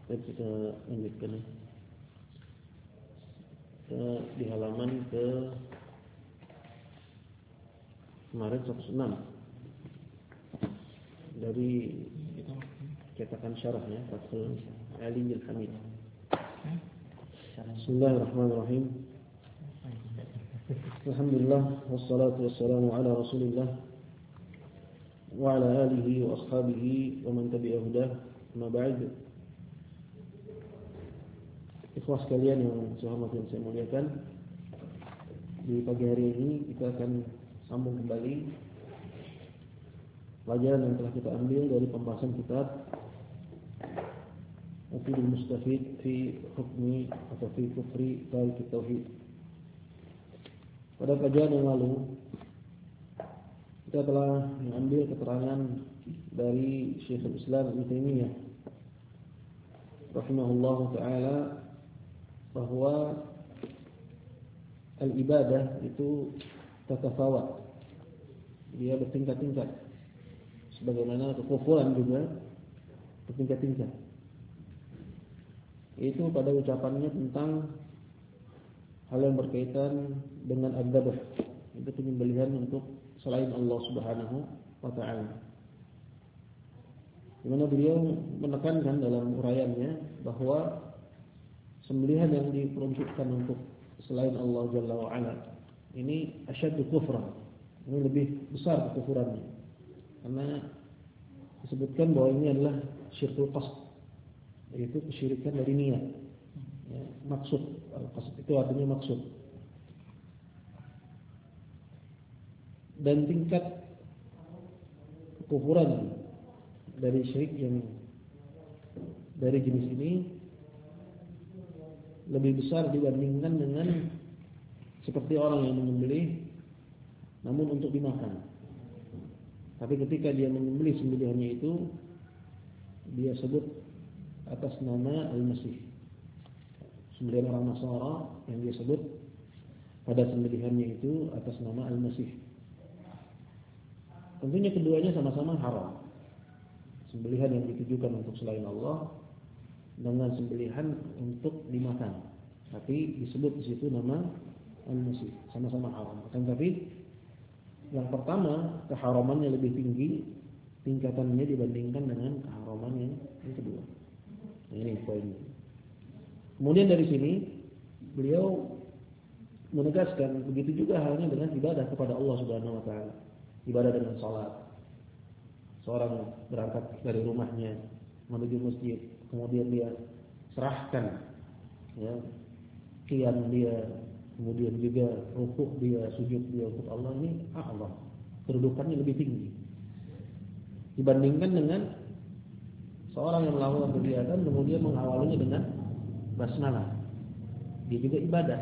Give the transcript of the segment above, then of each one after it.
Kita lanjutkan di halaman ke kemarin 106 dari cetakan syarahnya Fathul Aliyil Hamid. Bismillahirrahmanirrahim. Alhamdulillah wassalatu wassalamu ala Rasulillah wa ala alihi wa ashabihi wa man tabi'a hudah. Amma ba'd. Ikhwah sekalian yang saya hormati dan saya muliakan, di pagi hari ini kita akan sambung kembali pelajaran yang telah kita ambil dari pembahasan kitab Mufidul Mustafid fi Hukmi atau fi Kufri Tarik Tauhid. Pada pelajaran yang lalu kita telah mengambil keterangan dari Syekhul Islam Ibnu Taimiyah rahimahullah taala bahwa al-ibadah itu tatafawat, dia bertingkat-tingkat, sebagaimana kekufuran juga bertingkat-tingkat. Itu pada ucapannya tentang hal yang berkaitan dengan ad-dabh, itu penyembelihan untuk selain Allah Subhanahu wa taala. Di mana beliau menekankan dalam uraiannya bahwa sembelihan yang diperuntukkan untuk selain Allah Jalla wa Ala ini asyaddu kufran, ini lebih besar kekufurannya, karena disebutkan bahwa ini adalah syirkul qasd, yaitu kesyirikan dari niat, ya, maksud. Al-qasd itu artinya maksud. Dan tingkat kekufuran dari syirik yang dari jenis ini lebih besar dibandingkan dengan seperti orang yang menyembelih namun untuk dimakan. Tapi ketika dia menyembelih sembelihannya itu, dia sebut atas nama Al-Masih, sembelihan orang Nasara yang dia sebut pada sembelihannya itu atas nama Al-Masih. Tentunya keduanya sama-sama haram, sembelihan yang ditujukan untuk selain Allah dengan sembelihan untuk dimakan, tapi disebut di situ nama Al-Masih, sama-sama haram. Akan tapi yang pertama keharamannya lebih tinggi tingkatannya dibandingkan dengan keharaman yang kedua. Ini poinnya. Kemudian dari sini beliau menegaskan begitu juga halnya dengan ibadah kepada Allah Subhanahu wa taala. Ibadah dengan salat. Seorang berangkat dari rumahnya menuju masjid, kemudian dia serahkan, ya, qiyam dia, kemudian juga rukuk dia, sujud dia untuk Allah, ini Allah kedudukannya lebih tinggi dibandingkan dengan seorang yang melakukan kegiatan kemudian mengawalinya dengan basmalah. Dia juga ibadah,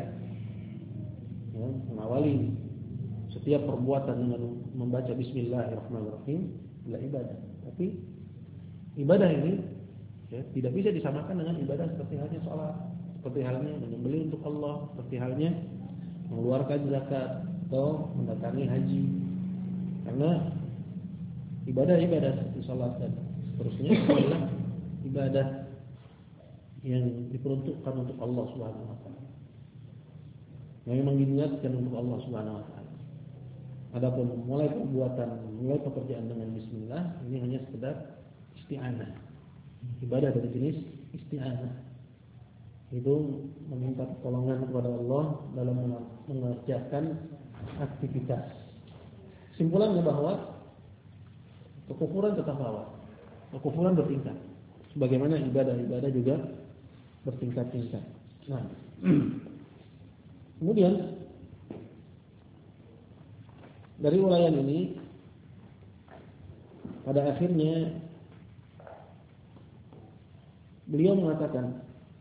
ya, mengawali setiap perbuatan dengan membaca Bismillahirrahmanirrahim adalah ibadah. Tapi ibadah ini, ya, tidak bisa disamakan dengan ibadah seperti halnya sholat, seperti halnya menyembelih untuk Allah, seperti halnya mengeluarkan zakat atau mendatangi haji. Karena ibadah-ibadah seperti sholat dan seterusnya adalah ibadah yang diperuntukkan untuk Allah Subhanahu wa taala, yang memang diniatkan untuk Allah Subhanahu wa taala. Adapun mulai perbuatan, mulai pekerjaan dengan bismillah, ini hanya sekedar isti'anah. Ibadah dari jenis isti'anah itu meminta pertolongan kepada Allah dalam mengerjakan aktivitas. Simpulannya bahwa kekufuran tetap awal, kekufuran bertingkat, sebagaimana ibadah-ibadah juga bertingkat-tingkat. Nah, kemudian dari uraian ini pada akhirnya beliau mengatakan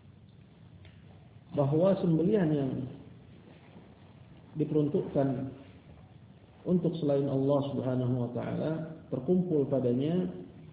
bahwa sembelihan yang diperuntukkan untuk selain Allah Subhanahu wa taala terkumpul padanya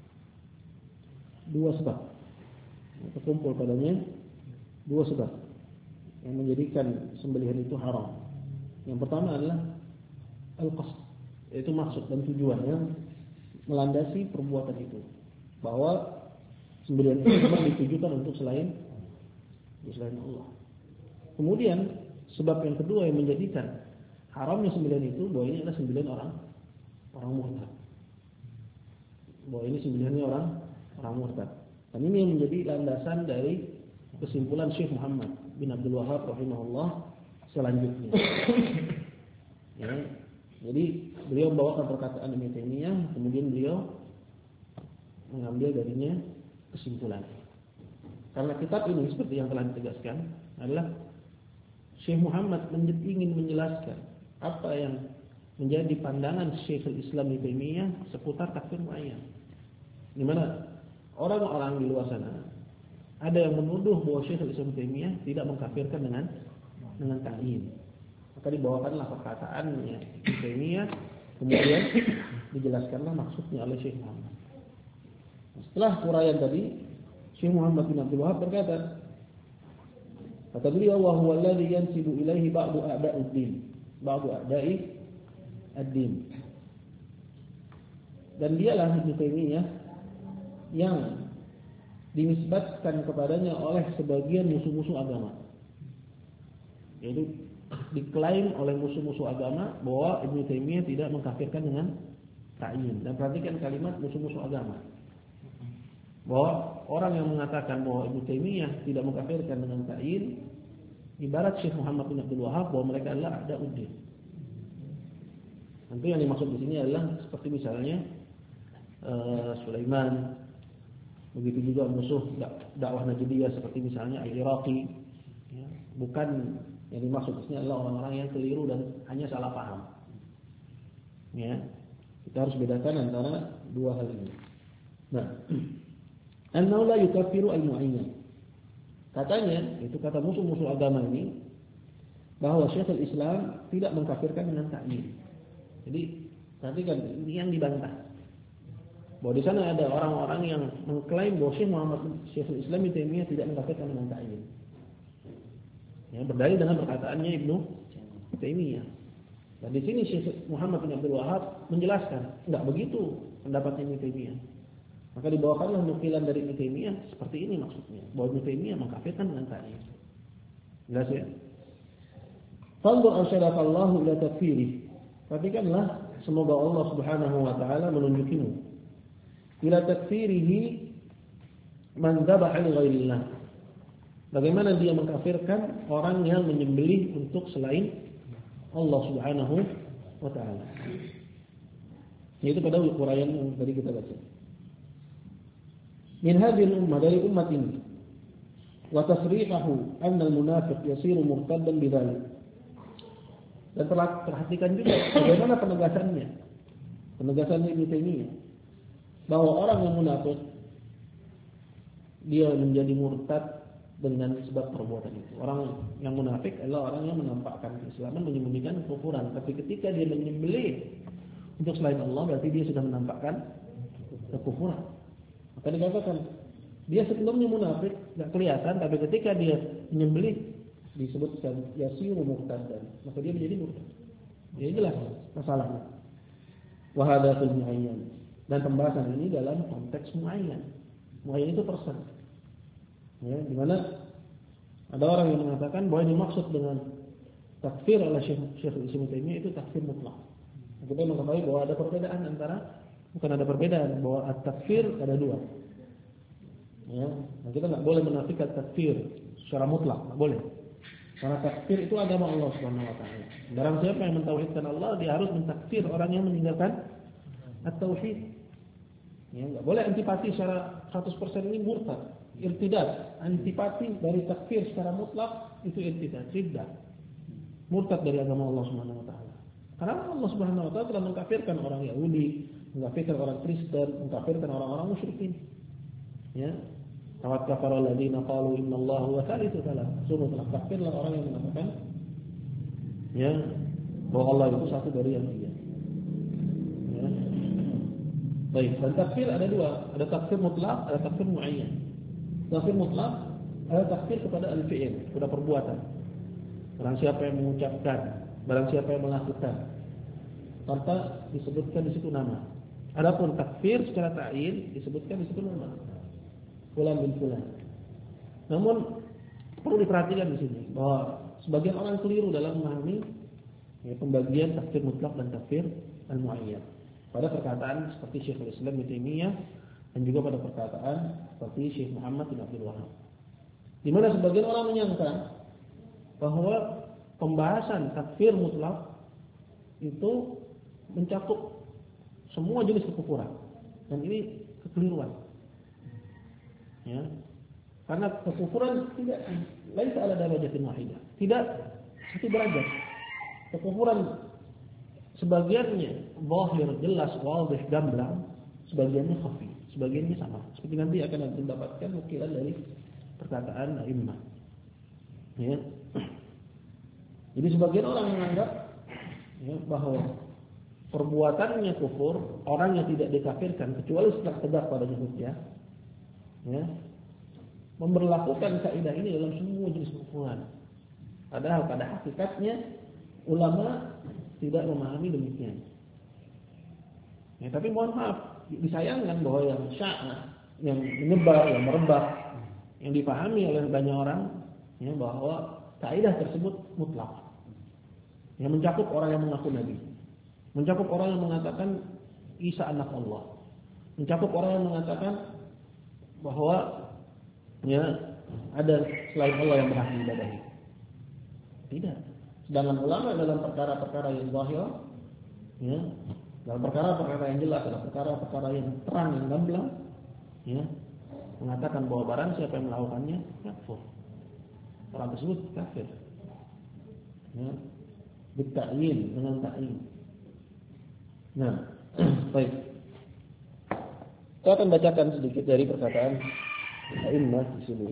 dua sebab. Terkumpul padanya dua sebab yang menjadikan sembelihan itu haram. Yang pertama adalah al-qasd, yaitu maksud dan tujuan yang melandasi perbuatan itu. Bahwa Sembelihan itu memang ditujukan untuk selain Allah. Kemudian sebab yang kedua yang menjadikan haramnya sembelihan itu bahwa ini adalah sembelihan orang murtad. Bahwa ini sembelihannya orang murtad. Dan ini yang menjadi landasan dari kesimpulan Syekh Muhammad bin Abdul Wahhab rahimahullah selanjutnya. Ya, jadi beliau membawakan perkataan Ibnu Taimiyah, kemudian beliau mengambil darinya kesimpulan. Karena kitab ini seperti yang telah ditegaskan adalah Syekh Muhammad ingin menjelaskan apa yang menjadi pandangan Syekhul Islam Ibnu Taimiyah seputar takfir muayyan. Di mana orang-orang di luar sana ada yang menuduh bahwa Syekhul Islam Ibnu Taimiyah tidak mengkafirkan dengan ta'yin. Maka dibawakanlah perkataannya Ibnu Taimiyah, kemudian dijelaskanlah maksudnya oleh Syekh Muhammad. Setelah uraian tadi, Syekh Muhammad bin Abdul Wahhab berkata, kata beliau, wa huwa alladhi yansibu ilaihi ba'du a'da'i ad-din. Dan dialah Ibnu Taimiyah yang dinisbatkan kepadanya oleh sebagian musuh-musuh agama. Yaitu diklaim oleh musuh-musuh agama bahwa Ibnu Taimiyah tidak mengkafirkan dengan ta'yin. Dan perhatikan kalimat musuh-musuh agama. Bahwa orang yang mengatakan bahwa Ibnu Taimiyah tidak mengkafirkan dengan ta'yin, ibarat Syekh Muhammad bin Abdul Wahhab bahwa mereka adalah a'da'uddin. Tentu yang dimaksud di sini adalah seperti misalnya Sulaiman, begitu juga musuh dakwah Najdiyah seperti misalnya Al-Iraqi. Ya, bukan yang dimaksud di sini adalah orang-orang yang keliru dan hanya salah paham. Ya, kita harus bedakan antara dua hal ini. Nah, annahu la yukaffiru al-mu'ayyan. Katanya, itu kata musuh-musuh agama ini, bahwa Syekhul Islam tidak mengkafirkan dengan ta'yin. Jadi, perhatikan ini yang dibantah. Bahwa di sana ada orang-orang yang mengklaim bahwa Syekhul Islam Ibnu Taimiyah tidak mengkafirkan dengan ta'yin. Ya, berdalil dengan perkataannya Ibnu Taimiyah. Dan di sini Syekh Muhammad bin Abdul Wahhab menjelaskan, enggak begitu pendapatnya Ibnu Taimiyah. Maka dibawakanlah nukilan dari Ibnu Taimiyah seperti ini maksudnya, bahwa Ibnu Taimiyah mengkafirkan dengan ta'yin. Jelas ya? Fanzur arsyadakallahu ila takfirih. Perhatikanlah, semoga Allah Subhanahu wa taala menunjukimu ila takfirihi man dzabaha li ghairillah. Bagaimana dia mengkafirkan orang yang menyembelih untuk selain Allah Subhanahu wa taala. Itu pada uraian yang tadi kita baca. Min hadhihi ummah, dari umat ini, wa tasrihahu anna al-munafiq yasiru murtaddan bidzalik. Dan perhatikan juga bagaimana penegasannya. Penegasannya Ibnu Taimiyah bahwa orang yang munafik dia menjadi murtad dengan sebab perbuatan itu. Orang yang munafik adalah orang yang menampakkan keislaman, menyembunyikan kekufuran. Tapi ketika dia menyembelih untuk selain Allah, berarti dia sudah menampakkan kekufuran. Maka dikatakan dia sebelumnya munafik, tidak kelihatan, tapi ketika dia menyembelih disebutkan yasiru murtaddan, maka dia menjadi murtad. Jadi jelas masalahnya. Wa hadza fil muayyan. Dan pembahasan ini dalam konteks muayyan. Muayyan itu person. Ya, di mana ada orang yang mengatakan bahwa yang dimaksud dengan takfir oleh Syekhul Islam Taimiyah itu takfir mutlak. Kita mengetahui bahwa ada perbedaan bukan perbedaan, bahwa at-takfir ada dua. Ya, nah kita nggak boleh menafikan takfir secara mutlak, nggak boleh. Karena takfir itu agama Allah Subhanahu wa taala. Barang siapa yang mentauhidkan Allah, dia harus mentakfir orang yang meninggalkan at-tauhid. Ya, enggak boleh antipati secara 100% ini murtad, irtidad. Antipati dari takfir secara mutlak itu irtidad, riddah. Murtad dari agama Allah Subhanahu wa taala. Karena Allah Subhanahu wa taala telah mengkafirkan orang Yahudi, mengkafirkan orang Kristen, mengkafirkan orang-orang musyrikin. Ya. Tawat kafara alladziina qalu innallaha huwa thalithu tsalatsa. Sungguh telah kafirlah orang yang mengatakan ya bahwa Allah itu satu dari yang tiga. Ya. Baik, dan takfir ada dua, ada takfir mutlak, ada takfir muayyan. Takfir mutlak ada takfir kepada al-fi'il, kepada perbuatan. Barang siapa yang mengucapkan, barang siapa yang melakukan, tanpa disebutkan di situ nama. Adapun takfir secara ta'yin disebutkan di situ nama. fulan bin fulan. Namun perlu diperhatikan di sini bahwa sebagian orang keliru dalam memahami pembagian takfir mutlak dan takfir al-mu'ayyad. Pada perkataan seperti Syekhul Islam Ibnu Taimiyah dan juga pada perkataan seperti Syekh Muhammad bin Abdul Wahhab. Di mana sebagian orang menyangka bahwa pembahasan takfir mutlak itu mencakup semua jenis kekufuran. Dan ini kekeliruan. Ya. Karena kekufuran tidak lain ala darajatin wahidah. Tidak satu derajat. Kekufuran sebagiannya zahir, jelas, wadih, gamblang, sebagiannya khafi, sebagiannya sama. Seperti nanti akan mendapatkan nukilan dari perkataan a'immah. Ya. Jadi sebagian orang menganggap bahwa perbuatannya kufur, orang yang tidak dikafirkan kecuali setelah tegak padanya hujjah, memberlakukan kaidah ini dalam semua jenis kekufuran. Padahal pada hakikatnya ulama tidak memahami demikian. Tapi mohon maaf, disayangkan bahwa yang syiah, yang menyebar, yang merebak, yang dipahami oleh banyak orang, bahwa kaidah tersebut mutlak. Yang mencakup orang yang mengaku nabi, mencakup orang yang mengatakan Isa anak Allah, mencakup orang yang mengatakan bahwa ada selain Allah yang berhak diibadahi. Tidak. Sedangkan ulama dalam perkara-perkara yang zahir, dalam perkara-perkara yang jelas, dalam perkara-perkara yang terang, yang gamblang, mengatakan bahwa barang siapa yang melakukannya kafir. Orang tersebut kafir. Bitta'yin, dengan ta'yin. Nah, baik. Saya akan bacakan sedikit dari perkataan a'immah di sini.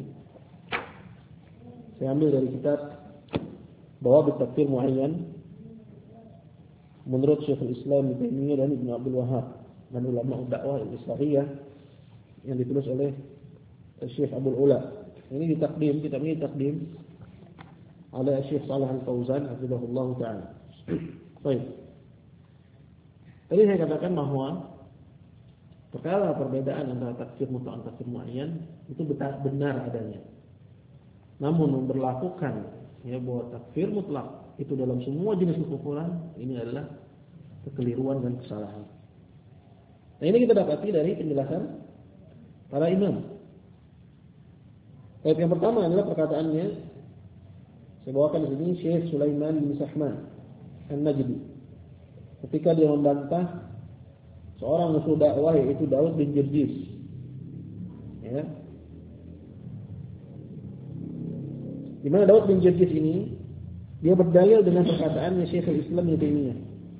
Saya ambil dari kitab Dawabit Takfir Mu'ayyan menurut Syekhul Islam Ibnu Taimiyah dan Ibnu Abdul Wahhab dan ulama dakwah Islahiyah yang ditulis oleh Syekh Abdul Ula. Ini ditakdim, kitab ini ditakdim oleh Syekh Shalih Al-Fauzan hafizahullah taala. Baik. Tadi saya katakan bahwa perkara perbedaan antara takfir mutlak dan takfir mu'ayyan itu benar adanya. Namun memberlakukan bahwa takfir mutlak itu dalam semua jenis kekufuran, ini adalah kekeliruan dan kesalahan. Nah, ini kita dapati dari penjelasan para imam. Ayat yang pertama adalah perkataannya, saya bawakan di sini, Syekh Sulaiman bin Sahman An-Najdi. Ketika dia membantah seorang musuh dakwah yaitu Daud bin Jirjis. Di mana Daud bin Jirjis ini dia berdalil dengan perkataannya Syekhul Islam Ibnu Taimiyah.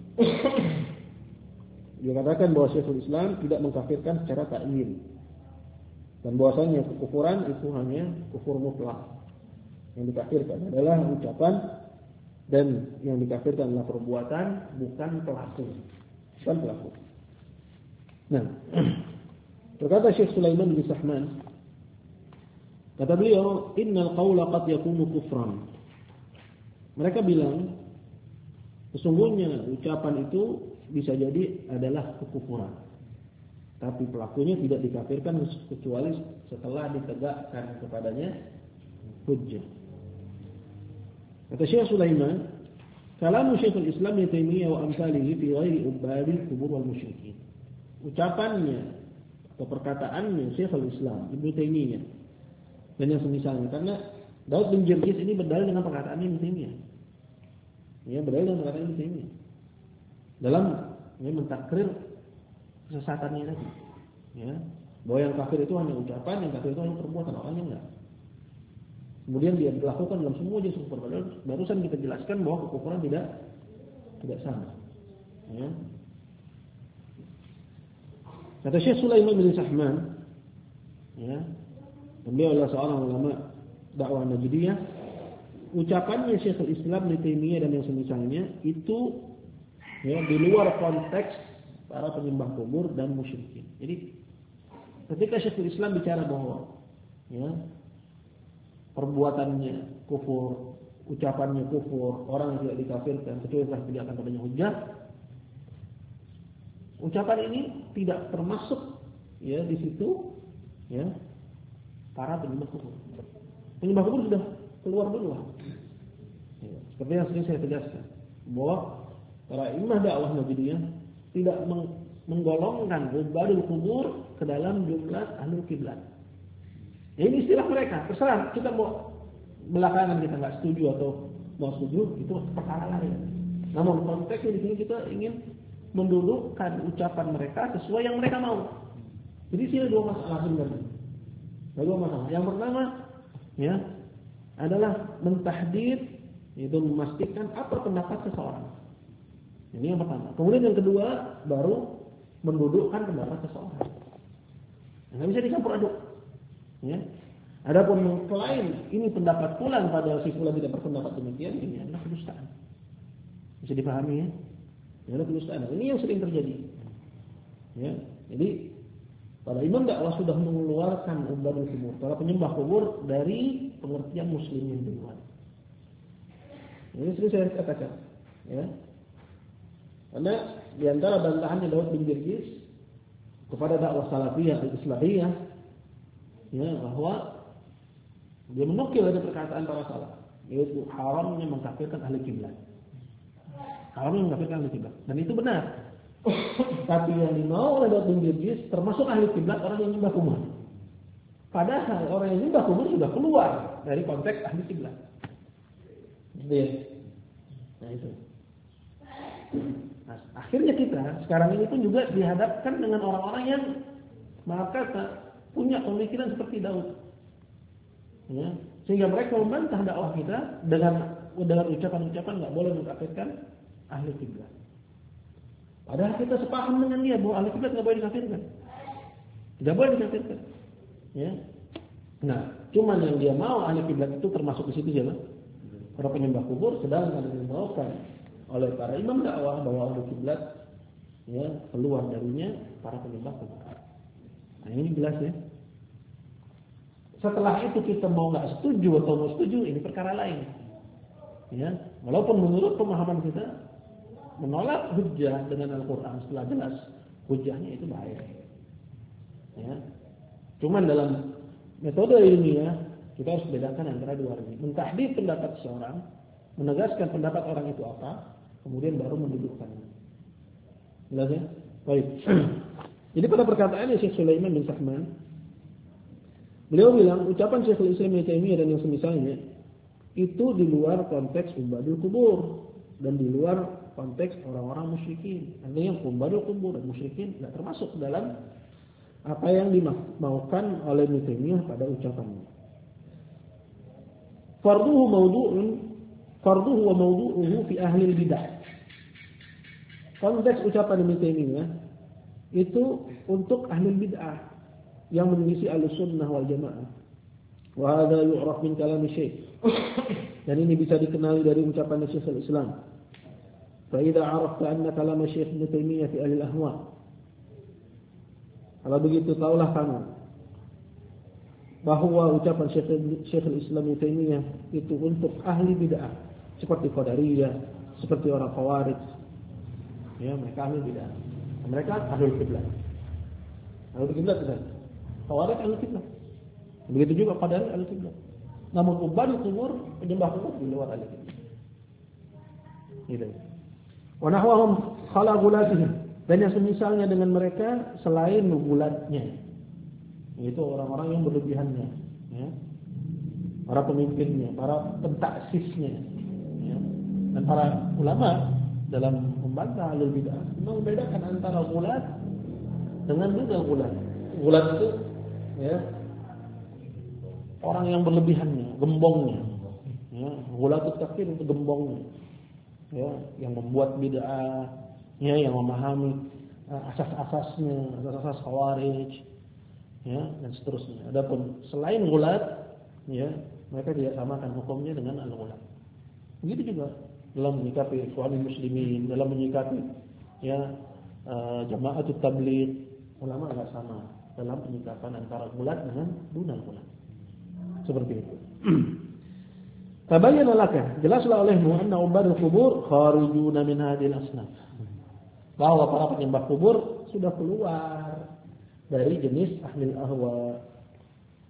Dia katakan bahwa Syekhul Islam tidak mengkafirkan secara ta'yin. Dan bahwasanya kekufuran itu hanya kufur mutlak. Yang dikafirkan adalah ucapan dan yang dikafirkan adalah perbuatan, bukan pelaku. Bukan pelaku. Nah, berkata Syekh Sulaiman bin Sahman, kata beliau, innal qawla qad yakunu kufran. Mereka bilang, sesungguhnya ucapan itu bisa jadi adalah kekufuran. Tapi pelakunya tidak dikafirkan kecuali setelah ditegakkan kepadanya hujjah. Kata Syekh Sulaiman, kalamu Syekhul Islam Ibnu Taimiyah wa amsalihi fi ghairi ubadil kubur wal musyrikin. Ucapannya atau perkataannya Syekhul Islam Ibnu Taimiyah dan yang semisalnya, karena Daud bin Jirjis ini berdalil dengan perkataan Ibnu Taimiyah. Berdalil dengan perkataan Ibnu Taimiyah dalam mentakrir kesesatannya tadi. Bahwa yang kafir itu hanya ucapan, yang kafir itu hanya perbuatan, orangnya enggak. Kemudian dia dilakukan dalam semua jenis kekufuran. Barusan kita jelaskan bahwa kekufuran tidak sama. Kata Syekh Sulaiman bin Sahman, beliau adalah seorang ulama dakwah Najdiyah. Ucapannya Syekhul Islam Ibnu Taimiyah dan yang semisalnya itu di luar konteks para penyembah kubur dan musyrikin. Jadi ketika Syekhul Islam bicara bahwa perbuatannya kufur, ucapannya kufur, orang yang tidak dikafirkan kecuali setelah tidak akan padanya hujjah, ucapan ini tidak termasuk di situ para penyembah kubur. Penyembah kubur sudah keluar duluan. Ya, seperti yang sering saya tegaskan, bahwa para imam dakwah Nahdliyah tidak menggolongkan ubadul kubur ke dalam jumlah ahlul kiblat. Ya, ini istilah mereka. Terserah kita mau belakangan kita nggak setuju atau mau setuju, itu perkara lain. Namun konteksnya di sini kita ingin mendudukkan ucapan mereka sesuai yang mereka mau. Jadi sini dua masalah sebenarnya. Dua masalah. Yang pertama, ya, adalah mentahdid, yaitu memastikan apa pendapat seseorang. Ini yang pertama. Kemudian yang kedua, baru mendudukkan pendapat seseorang. Nggak bisa dicampur aduk. Ya. Adapun mengklaim ini pendapat fulan padahal si fulan tidak berpendapat demikian, ini adalah kedustaan. Bisa dipahami ya? Ini adalah kedustaan. Ini yang sering terjadi. Ya. Jadi para imam dakwah sudah mengeluarkan ubadul kubur, para penyembah kubur dari pengertian muslimin duluan. Ini sering saya katakan, ya. Karena di antara bantahannya Daud bin Jirjis kepada dakwah salafiyah al-islahiyah, ya, bahwa dia menukil dari perkataan para salaf, yaitu haramnya mengkafirkan ahli kiblat. Haramnya mengkafirkan ahli kiblat, dan itu benar. Tapi yang dimau oleh Daud bin Jirjis termasuk ahli kiblat orang yang menyembah kubur. Padahal orang yang menyembah kubur sudah keluar dari konteks ahli kiblat. Nah itu. Nah, akhirnya kita sekarang ini pun juga dihadapkan dengan orang-orang yang maka punya pemikiran seperti Daud. Ya, sehingga mereka membantah dakwah kita dengan ucapan-ucapan nggak boleh mengkafirkan ahli kiblat. Padahal kita sepaham dengan dia bahwa ahli kiblat nggak boleh dikafirkan, tidak boleh dikafirkan. Ya, nah, cuman yang dia mau ahli kiblat itu termasuk di situ siapa? Para penyembah kubur, sedangkan yang dimaukan oleh para imam dakwah bahwa ahli kiblat, ya, keluar darinya para penyembah kubur. Nah, ini jelas ya. Setelah itu kita mau nggak setuju atau mau setuju, ini perkara lain. Ya, walaupun menurut pemahaman kita menolak hujjah dengan Al-Quran setelah jelas hujjahnya itu bahaya. Ya, cuman dalam metode ilmiah kita harus bedakan antara dua ini. Mentahdid pendapat seorang, menegaskan pendapat orang itu apa, kemudian baru mendudukkannya. Jelas ya? Baik. Jadi pada perkataan Syekh Sulaiman bin Sahman, beliau bilang ucapan Syekhul Islam Ibnu Taimiyah dan yang semisalnya itu di luar konteks ubadul kubur dan di luar konteks orang-orang musyrikin. Artinya ubadul kubur dan musyrikin tidak termasuk dalam apa yang dimaukan oleh Ibnu Taimiyah pada ucapannya. Farduhu wa mawdu'uhu fi ahli bidah. Konteks ucapan Ibnu Taimiyah itu untuk ahli bid'ah yang menyisi al-sunnah wal jamaah. Wa hadha yu'raf min kalam Syekh. Dan ini bisa dikenali dari ucapan Syekhul Islam. Fa idza 'arafta anna kalam Syekh Ibnu Taimiyah fi ahli al-ahwa. Kalau begitu taulah kamu bahwa ucapan Syekhul Islam Ibnu Taimiyah itu untuk ahli bid'ah, seperti Qadariyah, seperti orang Khawarij. Ya, mereka ahli bid'ah. Mereka ahlul kiblat. Ahlul kiblat kan? Khawarij ahlul kiblat. Begitu juga Qadariyah ahlul kiblat. Namun ubadul kubur, penyembah kubur di luar ahlul kiblat. Gitu. Wa nahwahum khala gulatihim. Dan yang semisalnya dengan mereka selain gulatnya, yaitu orang-orang yang berlebihannya, ya. Para pemimpinnya, para pentaksisnya, ya. Dan para ulama dalam membantah ahlul bid'ah membedakan antara gulat dengan juga gulat. Gulat itu, ya, orang yang berlebihannya, gembongnya. Ya, gulat itu takfir itu gembongnya. Ya, yang membuat bid'ah, ya, yang memahami asas-asasnya, asas-asas Khawarij, ya, dan seterusnya. Adapun selain gulat, ya, mereka tidak samakan hukumnya dengan al-gulat. Begitu juga dalam menyikapi ikhwanul muslimin, dalam menyikapi, ya, jama'atut tabligh, ulama enggak sama dalam penyikapan antara gulat dengan dunal gulat. Seperti itu. Tabayyana laka, jelaslah olehmu anna ubadul kubur kharijuna min hadhil asnaf. Bahwa para penyembah kubur sudah keluar dari jenis ahli ahwa.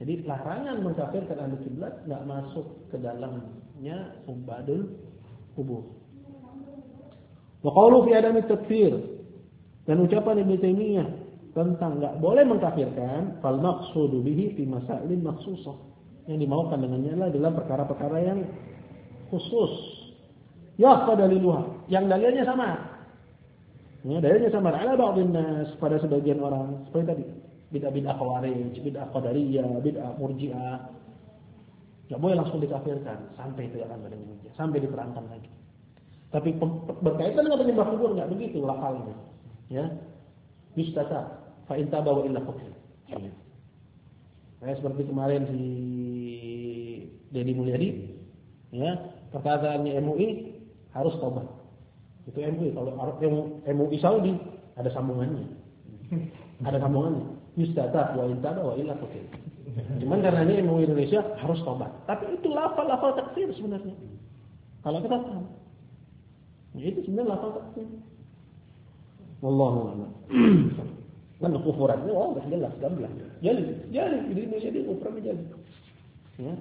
Jadi larangan mengkafirkan ahli kiblat enggak masuk ke dalamnya ubadul kubur. Wa qawlu fi adami takfir, dan ucapan Ibnu Taimiyah tentang enggak boleh mengkafirkan, fal maqsudu bihi fi masailin makhsusah. Yang dimaukan dengannya adalah dalam perkara-perkara yang khusus. Ya daliluha, yang dalilnya sama. Ya, dalilnya sama ala ba'dhin nas, pada sebagian orang seperti tadi. Bid'ah khawarij, bid'ah qadariyah, bid'ah murji'ah. Enggak boleh langsung dikafirkan sampai ditegakkan badan hujjah, sampai diterangkan lagi. Tapi berkaitan dengan penyembah kubur enggak begitu lafalnya. Ya. Yustata fa in taba wa illa kufr. Seperti kemarin si Deddy Mulyadi, ya, perkataannya MUI harus tobat. Itu MUI, kalau MUI Saudi ada sambungannya. Ada sambungannya. Yustata wa in taba wa illa kufr. Cuman karena ini MUI Indonesia harus tobat. Tapi itu lafal-lafal takfir sebenarnya. Kalau kita paham. Ya, itu sebenarnya lafal takfir. Wallahu a'lam. Kan kufurannya udah jelas gamblang. Jadi di Indonesia dia kufurannya jadi. Ya.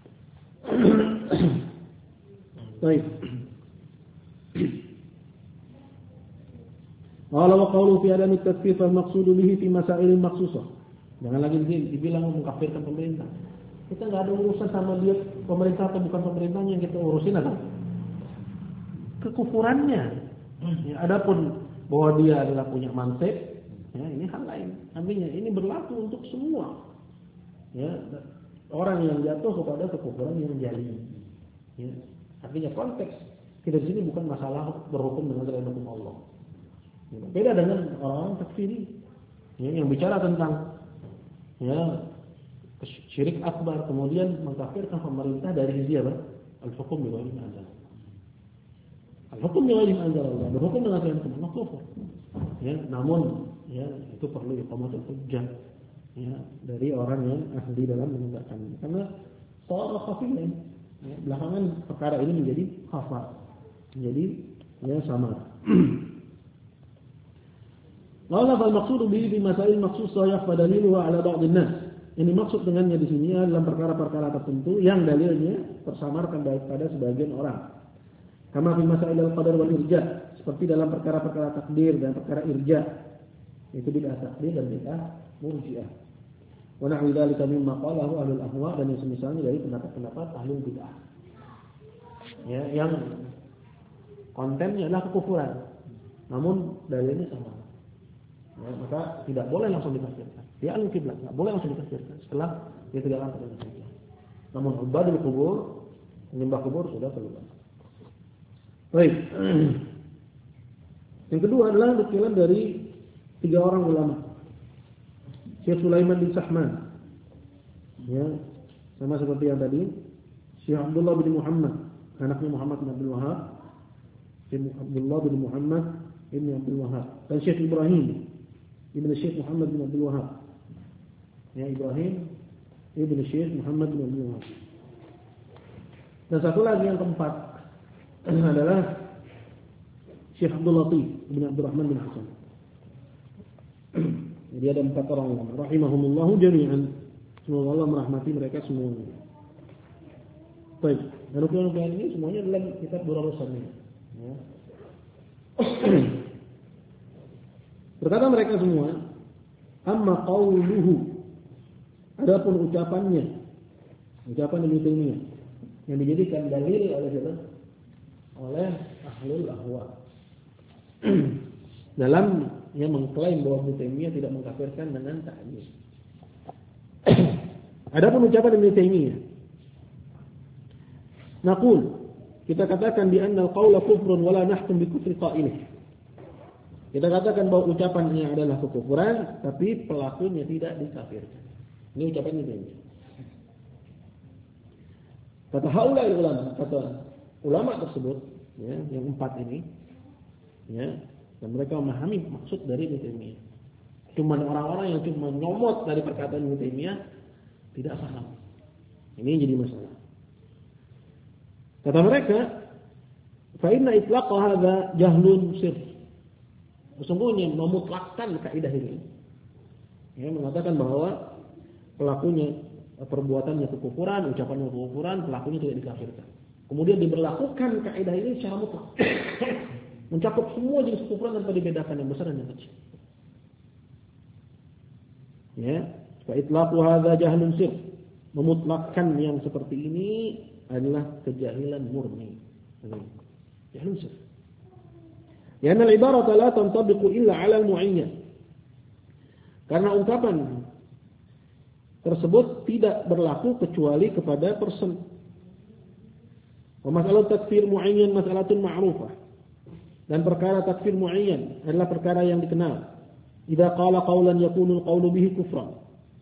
Baik. Wa qawlu fi adami at-takfir fal maqsudu bihi fi masailin makhsusah. Jangan lagi dibilang mengkafirkan pemerintah. Kita enggak ada urusan sama dia pemerintah atau bukan pemerintahnya, yang kita urusin adalah kekufurannya. Ya, adapun bahwa dia adalah punya mansib, ya, ini hal lain. Artinya ini berlaku untuk semua. Ya, orang yang jatuh kepada kekufuran yang jali. Ya, artinya konteks kita di sini bukan masalah berhukum dengan selain hukum Allah. Ya, beda dengan orang-orang takfiri, ya, yang bicara tentang ya syirik akbar, kemudian mengkafirkan pemerintah dari sisi apa? Al-hukum bi ghairi ma anzal. Al-hukum bi ghairi ma anzal Allah, berhukum dengan selain hukum Allah kufur. Ya, namun ya itu perlu iqamatul hujjah, ya, dari orang yang ahli dalam menegakkannya. Karena soal khafiyah, ya, belakangan perkara ini menjadi khafa, menjadi ya samar. Qala fal maqsudu bihi fi masail makhsusah yakhfa daliluha ala ba'dhin nas. Ini maksud dengannya di sini adalah perkara-perkara tertentu yang dalilnya tersamarkan pada sebagian orang. Kama fi masail al-qadar wal irja, seperti dalam perkara-perkara takdir dan perkara irja. Itu bid'ah takdir dan bid'ah murji'ah. Wa nahwu dzalika mimma qalahu ahlul ahwa, dan yang semisalnya dari pendapat-pendapat ahlul bid'ah. Ya, yang kontennya adalah kekufuran. Namun dalilnya sama. Ya, maka tidak boleh langsung dikafirkan. Dia ahli kiblat, enggak boleh langsung dikafirkan setelah dia tegakkan pada hujjah. Namun ubadul kubur, menyembah kubur sudah keluar. Baik. Yang kedua adalah nukilan dari 3 orang ulama. Syekh Sulaiman bin Sahman. Ya, sama seperti yang tadi. Syekh Abdullah bin Muhammad, anaknya Muhammad bin Abdul Wahhab. Syekh Abdullah bin Muhammad bin Abdul Wahhab. Dan Syekh Ibrahim ibn Syekh Muhammad bin Abdul Wahhab. Ya, Ibrahim ibn Syekh Muhammad bin Abdul Wahhab. Dan satu lagi yang keempat adalah Syekh Abdul Latif bin Abdul Rahman bin Hasan. Jadi ada 4 orang ulama rahimahumullahu jami'an. Semoga Allah merahmati mereka semuanya. Baik, dan rukun-rukun ini semuanya dalam kitab Durarus Saniyah. Ya. Berkata mereka semua, amma qauluhu, adapun ucapannya, ucapan Ibnu Taimiyah yang dijadikan dalil oleh ahlul ahwa dalam yang mengklaim bahwa Ibnu Taimiyah tidak mengkafirkan dengan ta'yin. Adapun ucapan Ibnu Taimiyah, naqul, kita katakan bi anna al-qaula kufrun wa la nahkum bi kufri qailih. Kita katakan bahwa ucapannya adalah kekufuran, tapi pelakunya tidak dikafirkan. Ini ucapan Ibnu Taimiyah. Kata haula ulama, kata ulama tersebut, ya, yang 4 ini, ya, dan mereka memahami maksud dari Ibnu Taimiyah. Cuma orang-orang yang cuma nyomot dari perkataan Ibnu Taimiyah tidak paham. Ini yang jadi masalah. Kata mereka, fa inna itlaq hadza jahlun sirr. Sesungguhnya memutlakkan kaidah ini, ya, mengatakan bahwa pelakunya perbuatannya kekufuran, ucapannya kekufuran, pelakunya tidak dikafirkan. Kemudian diberlakukan kaidah ini secara mutlak. Mencakup semua jenis kekufuran tanpa dibedakan yang besar dan yang kecil. Ya, fa itlaqu hadza jahlun sir. Memutlakkan yang seperti ini adalah kejahilan murni. Jahlun sir. Ya, al-ibarata la tantabiqu illa 'ala al-mu'ayyan. Karena ungkapan tersebut tidak berlaku kecuali kepada person. Wa mas'alat takfir mu'ayyan mas'alatun ma'rufah. Dan perkara takfir mu'ayyan adalah perkara yang dikenal. Idza qala qawlan yakunu al-qawlu bihi kufran.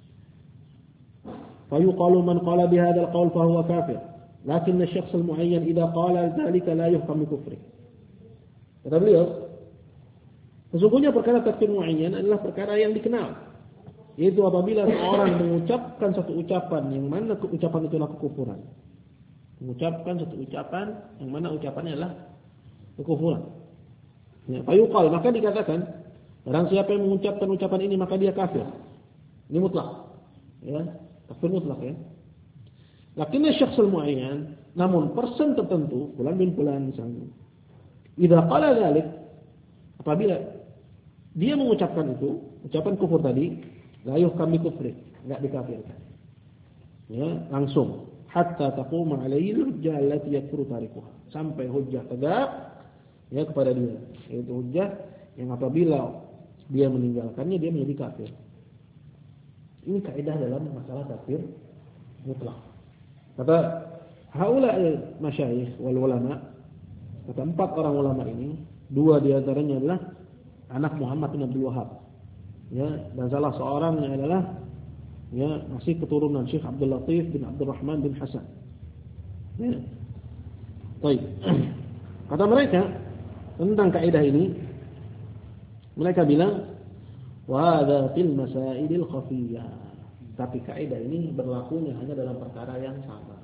Fayuqalu man qala bihadha al-qawl fa huwa kafir. Lakin asy-syakhs al-mu'ayyan idza qala dzalika la yuhkam bi kufri. Kata beliau, sesungguhnya perkara takfir mu'ayyan adalah perkara yang dikenal. Yaitu apabila seorang mengucapkan satu ucapan yang mana ucapan itu adalah kekufuran. Mengucapkan satu ucapan yang mana ucapannya adalah kekufuran. Ya, fayuqal, maka dikatakan barang siapa yang mengucapkan ucapan ini maka dia kafir. Ini mutlak. Ya, takfir mutlak ya. Lakinnya syakhs al-mu'ayyan, namun person tertentu, fulan bin fulan misalnya. Idza qala dzalik, apabila dia mengucapkan itu, ucapan kufur tadi, la yuhkam bi kufri, enggak dikafirkan. Ya, langsung hatta taquma alaihi al-hujjah allati yakfuru tarikuha. Sampai hujjah tegak ya kepada dia. Yaitu hujjah yang apabila dia meninggalkannya dia menjadi kafir. Ini kaidah dalam masalah takfir mutlak. Kata haula masyayikh wal ulama, kata 4 orang ulama ini, 2 di antaranya adalah anak Muhammad bin Abdul Wahhab. Ya, dan salah seorangnya adalah ya masih keturunan Syekh Abdul Latif bin Abdul Rahman bin Hasan. Ya. Baik. Kata mereka tentang kaidah ini, mereka bilang wa hadza fil masailil khafiyyah. Tapi kaidah ini berlakunya hanya dalam perkara yang sama.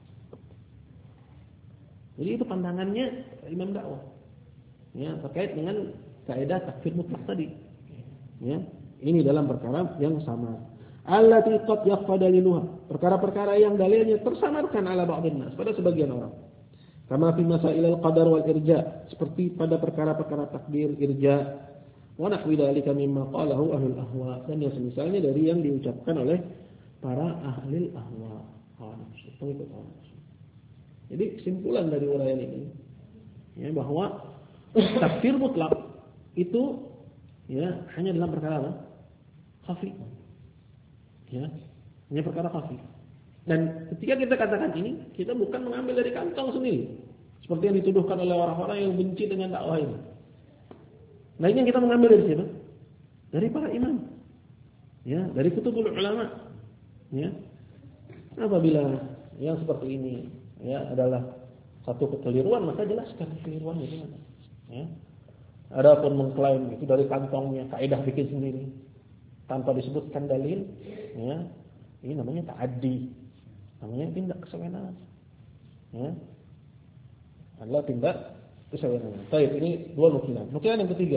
Jadi itu pandangannya Imam dakwah. Ya, terkait dengan kaidah takfir mutlak tadi. Ya, ini dalam perkara yang sama. Allati qad yakhfa daliluha. Perkara-perkara yang dalilnya tersamarkan ala ba'dhin nas, pada sebagian orang. Kama fi masailil qadar wal irja, seperti pada perkara-perkara takdir, irja, wa nahwi dzalika mimma qalahu ahlul ahwa, dan yang semisalnya dari yang diucapkan oleh para ahli ahwa, pengikut hawa nafsu. Jadi kesimpulan dari uraian ini ya bahwa takfir mutlak itu ya hanya dalam perkara apa? Khafi. Ya, hanya perkara khafi. Dan ketika kita katakan ini, kita bukan mengambil dari kantong sendiri, seperti yang dituduhkan oleh orang-orang yang benci dengan dakwah ini. Nah, ini yang kita mengambil dari siapa? Dari para imam. Ya, dari kutubul ulama. Ya. Apabila yang seperti ini ya adalah satu kekeliruan, maka jelaskan kekeliruan itu mana. Ya. Adapun mengklaim itu dari kantongnya, kaidah bikin sendiri tanpa disebutkan dalil, ya, ini namanya ta'addi, namanya tindak kesewenangan, ya, adalah tindak kesewenangan. Baik, ini 2 nukilan. Nukilan yang ketiga,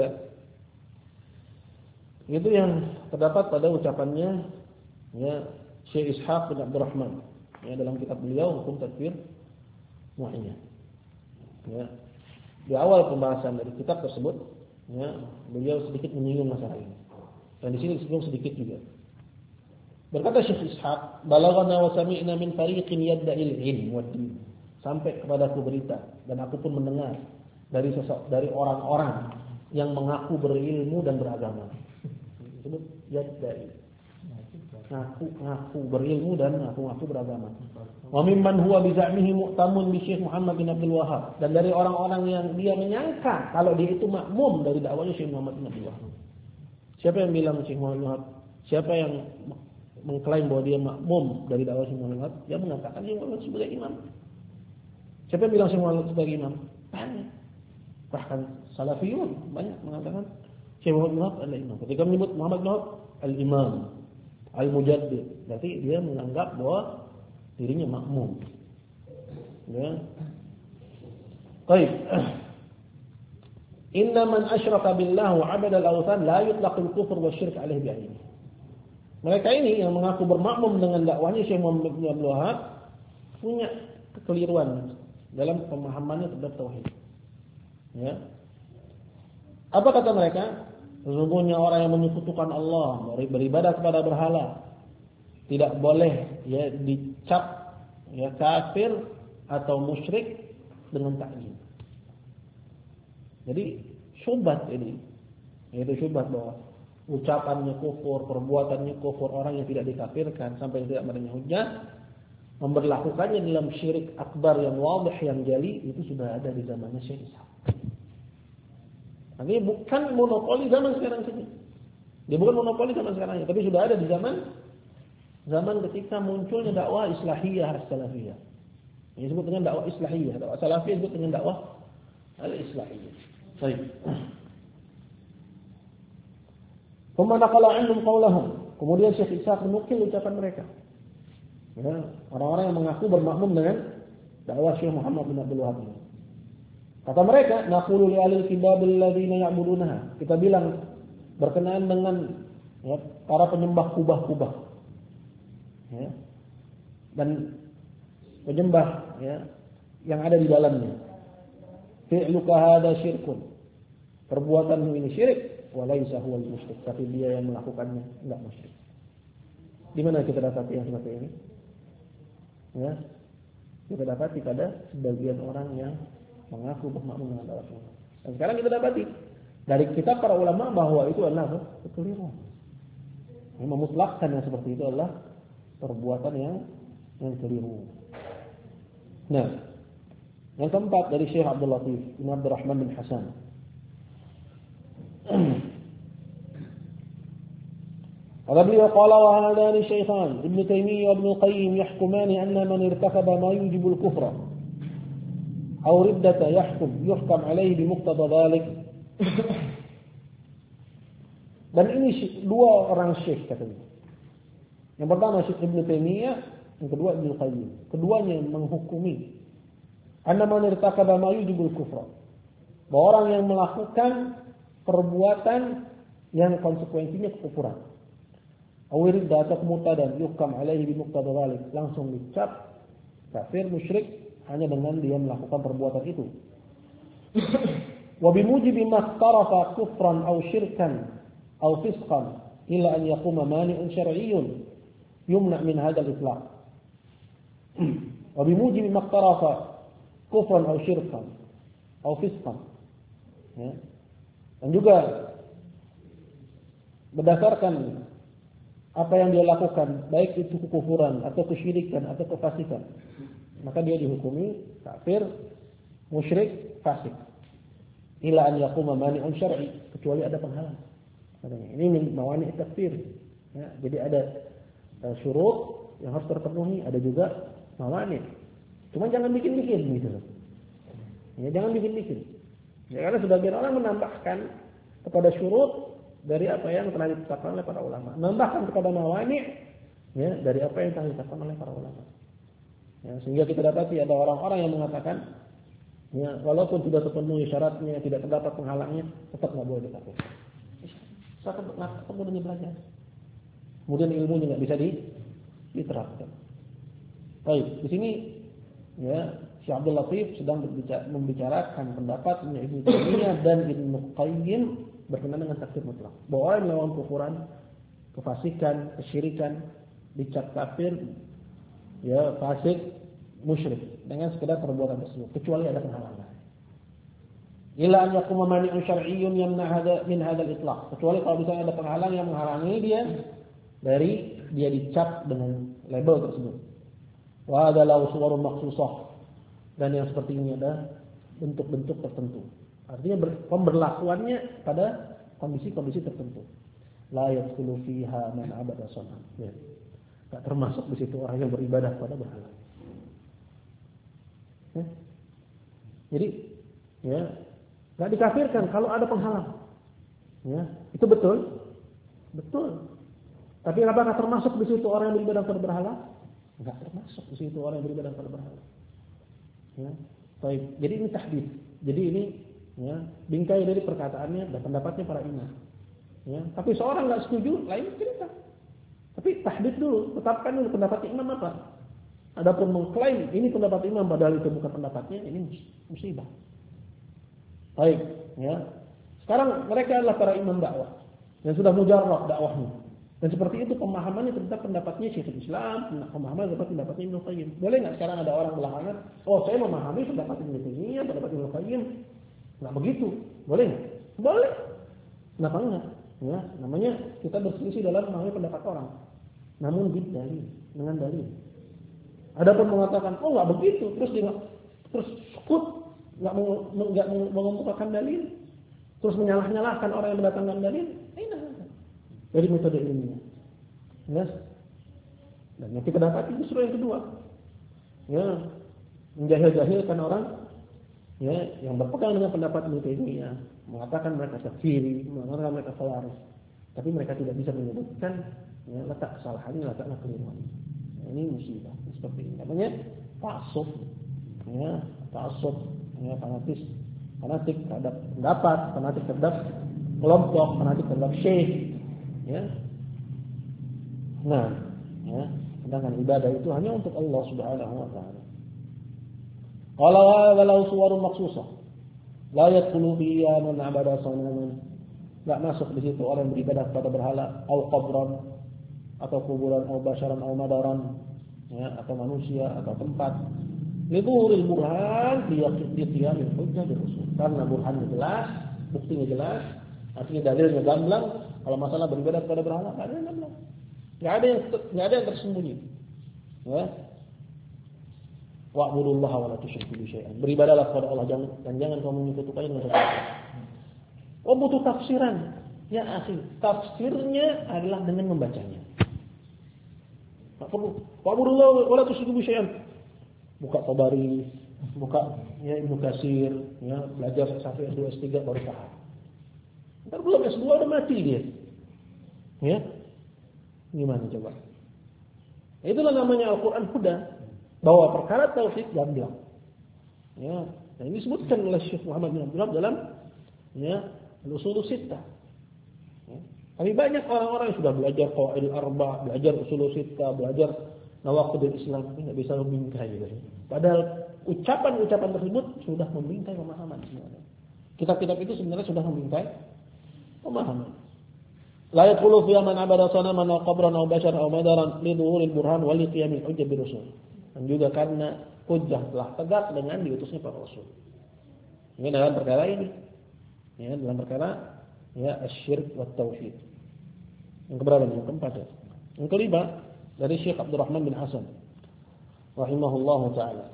itu yang terdapat pada ucapannya, ya, Syekh Ishaq bin Abdul Rahman, ya, dalam kitab beliau Hukum Takfir Mu'ayyan. Ya, di awal pembahasan dari kitab tersebut, ya, beliau sedikit menyinggung masalah ini. Dan di sini disinggung sedikit juga. Berkata Syekh Ishaq, "Balaghana wa sami'na min fariqin yadda'il ilm wad din." Sampai kepadaku berita dan aku pun mendengar dari orang-orang yang mengaku berilmu dan beragama. Disebut yadda'i. Ngaku berilmu dan ngaku beragama. Wa mimman huwa bi za'mihi mu'tamun bi Syekh Muhammad bin Abdul Wahhab, dan dari orang-orang yang dia menyangka kalau dia itu makmum dari dakwahnya Syekh Muhammad bin Abdul Wahhab. Siapa yang bilang Syekh Muhammad bin Wahhab? Siapa yang mengklaim bahwa dia makmum dari dakwah Syekh Muhammad bin Wahhab? Dia mengatakan Syekh Muhammad sebagai imam. Siapa yang bilang Syekh Muhammad sebagai imam? Banyak. Bahkan salafiyun banyak mengatakan Syekh Muhammad bin Wahhab adalah imam. Ketika menyebut Muhammad bin Wahhab al-imam, al-mujaddid, berarti dia menganggap bahwa dirinya makmum. Ya. Baik. Inna man asyraka billah wa 'abada al-awthan la yutlaqu al-kufr wa syirk 'alaihi bi'aynihi. Mereka ini yang mengaku bermakmum dengan dakwahnya Syekh Muhammad bin Abdul Wahab punya kekeliruan dalam pemahamannya terhadap tauhid. Ya. Apa kata mereka? Sesungguhnya orang yang menyekutukan Allah, beribadah kepada berhala, tidak boleh ya dicap ya kafir atau musyrik dengan ta'yin. Jadi syubhat ini, yaitu syubhat bahwa ucapannya kufur, perbuatannya kufur, orang yang tidak dikafirkan sampai tidak adanya hujjah, memberlakukannya dalam syirik akbar yang wadih, yang jali, itu sudah ada di zamannya Syekh Ishaq. Ini bukan monopoli zaman sekarang saja. Dia bukan monopoli zaman sekarang, tapi sudah ada di zaman ketika munculnya dakwah islahiyah salafiyah. Ini disebut dengan dakwah islahiyah. Dakwah salafiyah disebut dengan dakwah al-islahiyah. Baik. Kemudian naqala 'anhum qawlahum. Kemudian Syekh Ishaq menukil ucapan mereka. Ya, orang-orang yang mengaku bermakmum dengan dakwah Syekh Muhammad bin Abdul Wahab. Kata mereka, naqulu li ahli kitab alladziina ya'budunaha. Kita bilang berkenaan dengan ya, para penyembah kubah-kubah. Ya. Dan penyembah ya, yang ada di dalamnya. Fi'luka hadza syirkun. Perbuatanmu ini syirik, wa laisa huwal musyrik, tapi dia yang melakukannya enggak musyrik. Di mana kita dapati yang seperti ini? Ya. Kita dapati pada sebagian orang yang mengaku bermakmum dengan dakwah Syekh. Dan sekarang kita dapati dari kitab para ulama bahwa itu adalah kekeliruan. Yang memutlakkan yang seperti itu adalah perbuatan yang keliru. Nah, yang keempat dari Syekh Abdul Latif bin Abdul Rahman bin Hasan. Kata beliau, qala wa hadani syaikhan Ibnu Taimiyah wa Ibnu Qayyim yahkumani anna man irtakaba ma yujibul kufra aw riddata yuhkam alaihi bimuqtada dhalik. Dan ini dua orang syekh katanya. Yang pertama Syekh Ibnu Taimiyah, yang kedua Ibnu Qayyim. Keduanya menghukumi anna man irtakaba ma yujibul kufra, bahwa orang yang melakukan perbuatan yang konsekuensinya kekufuran, aw riddata murtadan yuhkam alaihi bimuqtada dhalik, langsung dicap kafir musyrik hanya dengan dia melakukan perbuatan itu. Wa bimujibi ma tarafa kufran aw syirkan aw fisqan illa an yaquma mani'un syar'iyyun yumna min hadzal itlaq. Wa bimujibi ma tarafa kufran aw syirkan aw fisqan. Ya. Dan juga berdasarkan apa yang dia lakukan, baik itu kekufuran atau kesyirikan atau kefasikan, maka dia dihukumi kafir, musyrik, fasik. Ila an yaquma mani'un syar'i, kecuali ada penghalang. Katanya, ini mawani' takfir. Ya, jadi ada syurut yang harus terpenuhi, ada juga mawani'. Cuma jangan bikin-bikin gitu. Ya, jangan bikin-bikin. Ya, karena sebagian orang menambahkan kepada syurut dari apa yang telah ditetapkan oleh para ulama, menambahkan kepada mawani' ya, dari apa yang telah ditetapkan oleh para ulama. Ya, sehingga kita dapati ada orang-orang yang mengatakan, ya, walaupun sudah terpenuhi syaratnya, tidak terdapat penghalangnya, tetap nggak boleh dikafirkan. Tetap boleh belajar. Kemudian ilmunya nggak bisa diterapkan. Baik, di sini ya Syekh Abdul Latif sedang membicarakan pendapatnya Ibnu Taimiyah dan Ibnu Qayyim berkenaan dengan takfir mutlak. Bahwa orang yang melawan kufuran, kefasikan, kesyirikan, dicap kafir, ya fasik, musyrik dengan sekedar perbuatan tersebut, kecuali ada penghalangan. Illa an yaquma mani'un syar'iyyun yamna min hadzal itlaq. Kecuali kalau misalnya ada penghalang yang menghalangi dia dari dia dicap dengan label tersebut. Wa adalah suwarun makhsusah, dan yang seperti ini ada bentuk-bentuk tertentu. Artinya pemberlakuannya pada kondisi-kondisi tertentu. La yadkhulu fiha man abada sanam. Ya. Tak termasuk di situ orang yang beribadah pada berhala. Ya. Jadi, ya, enggak dikafirkan kalau ada penghalang. Ya, itu betul. Betul. Tapi apakah termasuk di situ orang yang beribadah pada berhala? Enggak termasuk di situ orang yang beribadah pada berhala. Ya. Baik. Jadi ini tahdid. Jadi ini ya, bingkai dari perkataannya dan pendapatnya para imam. Ya, tapi seorang enggak setuju, lain cerita. Tapi tahdid dulu, tetapkan dulu pendapat imam apa. Adapun mengklaim ini pendapat imam padahal itu bukan pendapatnya, ini musibah. Baik, ya. Sekarang mereka adalah para imam dakwah yang sudah mujarrad dakwahnya. Dan seperti itu pemahamannya tentang pendapatnya Syekhul Islam, pemahaman tentang pendapatnya Ibnu Qayyim. Boleh nggak sekarang ada orang belakangan, oh saya memahami pendapat Ibnu Taimiyah, pendapat Ibnu Qayyim. Nggak begitu, boleh nggak? Boleh. Kenapa enggak? Ya, namanya kita berselisih dalam memahami pendapat orang. Namun dengan dalil. Adapun mengatakan, oh nggak begitu, terus sukut, nggak mengumpulkan dalil, terus menyalah-nyalahkan orang yang mendatangkan dalil, ini dari metode ilmiah. Jelas? Dan nanti pendapat itu justru yang kedua. Ya, menjahil-jahilkan orang ya yang berpegang dengan pendapat Ibnu Taimiyah, mengatakan mereka takfiri, mengatakan mereka khawarij. Tapi mereka tidak bisa menyebutkan ya, letak kesalahannya, letak kekeliruan. Ini musibah seperti ini. Namanya ta'assub. Ya, ta'assub, ya, fanatik terhadap pendapat, fanatik terhadap kelompok, fanatik terhadap syekh. Ya. Nah, ya, sedangkan ibadah itu hanya untuk Allah Subhanahu wa taala. Qala walau suwarun maqsusah la yadkhulu biha man abada sanaman. Enggak masuk di situ orang yang beribadah kepada berhala, au qabran atau kuburan, au basyaran, au madaran, ya, atau manusia atau tempat. Lidhuril burhan qiyamil hujjah bil usul. Karena burhannya jelas, buktinya jelas, artinya dalilnya gamblang. Kalau masalah beribadah kepada berhala, enggak ada yang gamblang. Enggak ada yang tersembunyi. Ya. Wa'budullaha wa la tusyriku bihi syai'an. Beribadahlah kepada Allah dan jangan kamu menyekutukannya dengan sesuatu. Oh, butuh tafsiran. Ya, akhi, tafsirnya adalah dengan membacanya. Tak perlu. Wa'budullaha wa la tusyriku bihi syai'an. Buka Tabari, buka ya Ibnu Katsir, ya, belajar S1, S2, S3 baru paham. Entar belum S2 udah mati dia. Ya. Gimana coba? Itulah namanya Al-Qur'an huda. Bahwa perkara tauhid gamblang. Ya, dan ini disebutkan oleh Syekh Muhammad bin Abdul Wahab dalam ya, Al-Ushul Sittah. Ya. Tapi banyak orang-orang yang sudah belajar Qawaidul Arba', belajar Ushul Sittah, belajar Nawaqidul Islam, tapi enggak bisa membingkai gitu. Padahal ucapan-ucapan tersebut sudah membingkai pemahaman sebenarnya. Kitab-kitab itu sebenarnya sudah membingkai pemahaman. La yadkhulu fi man abada sanaman aw qabran aw basharan aw madaran li dhuhuril burhan wa li qiyamil hujjah bir rusul. Dan juga karena hujjah telah tegak dengan diutusnya para rasul. Ini dalam perkara ini. Ya, dalam perkara ya asy-syirk wa tauhid. Yang keberapa? Yang keempat ya. Yang kelima dari Syekh Abdurrahman bin Hasan rahimahullahu taala.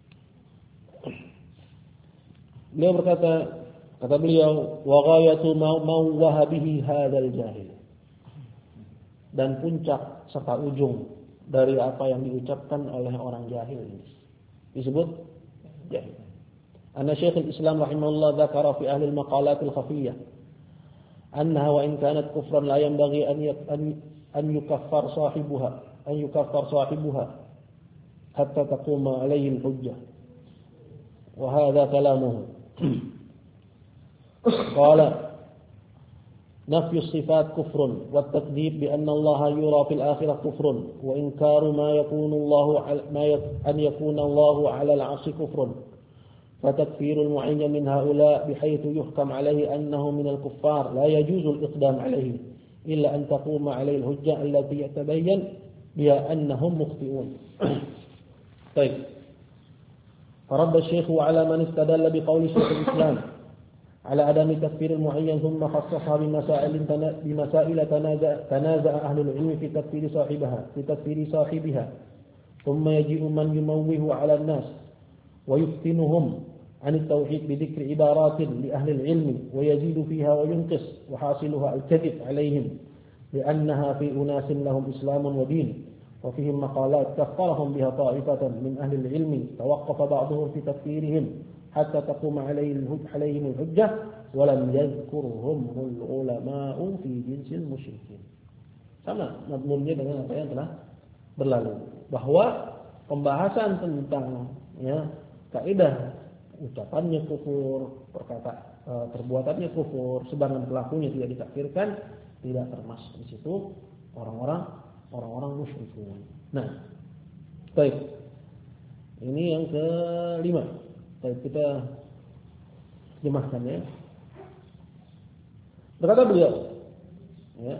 Beliau berkata, kata beliau, wa ghayatu ma wahabihi hadzal jahil. Dan puncak serta ujung dari apa yang diucapkan oleh orang jahil ini disebut jahil. Anna Syekhul Islam rahimahullah dzakara fi ahli al-maqalat al-khafiyyah annaha wa in kanat kufran la yanbaghi an yukaffar sahibuha hatta taquma alayhi al-hujjah. Wa hadha kalamuhu. Qala نفي الصفات كفر والتكذيب بأن الله يرى في الآخرة كفر وإنكار ما يكون الله على العرش كفر فتكفير المعين من هؤلاء بحيث يحكم عليه أنه من الكفار لا يجوز الإقدام عليه إلا أن تقوم عليه الحجة التي يتبين بها أنهم مخطئون. طيب. فرد الشيخ على من استدل بقول شيخ الإسلام على عدم تكفير المعين ثم خصصها بمسائل تنازع أهل العلم في تكفير صاحبها ثم يجيء من يموه على الناس ويفتنهم عن التوحيد بذكر عبارات لأهل العلم ويزيد فيها وينقص وحاصلها الكذب عليهم لأنها في أناس لهم إسلام ودين وفيهم مقالات كفرهم بها طائفة من أهل العلم توقف بعضهم في تكفيرهم حتى تقوم عليهم الحجة ولم يذكرهم العلماء في جنس المشركين. Sama madmunnya dengan apa yang telah berlalu, bahwa pembahasan tentang ya kaidah ucapannya kufur, perbuatannya kufur, sedangkan pelakunya tidak ditakfirkan, tidak termasuk di situ orang-orang orang-orang musyrikun. Nah, baik. Ini yang kelima. Baik, kita terjemahkan ya. Berkata beliau, ya.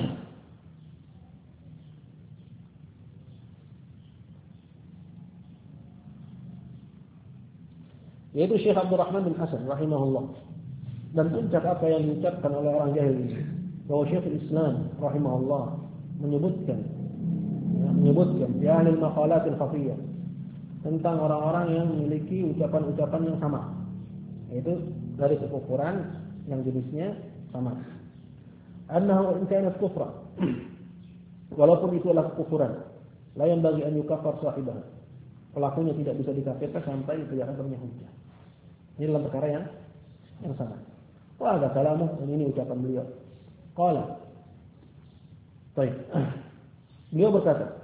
Yaitu Syekh Abdul Rahman bin Hasan rahimahullah. Dan puncak apa yang diucapkan oleh orang jahil ini, bahwa Syekh Islam rahimahullah menyebutkan di ahli maqalat al-khafiyah tentang orang-orang yang memiliki ucapan-ucapan yang sama, yaitu dari kekufuran yang jenisnya sama. Annahu in kana kufra, walaupun itu adalah kekufuran, la yanbaghi an yukaffar sahibah. Pelakunya tidak bisa dikafirkan sampai ditegakkan hujjah. Ini dalam perkara yang sama. Wah, ada kalamu, ini ucapan beliau. Qala. Baik. Beliau berkata,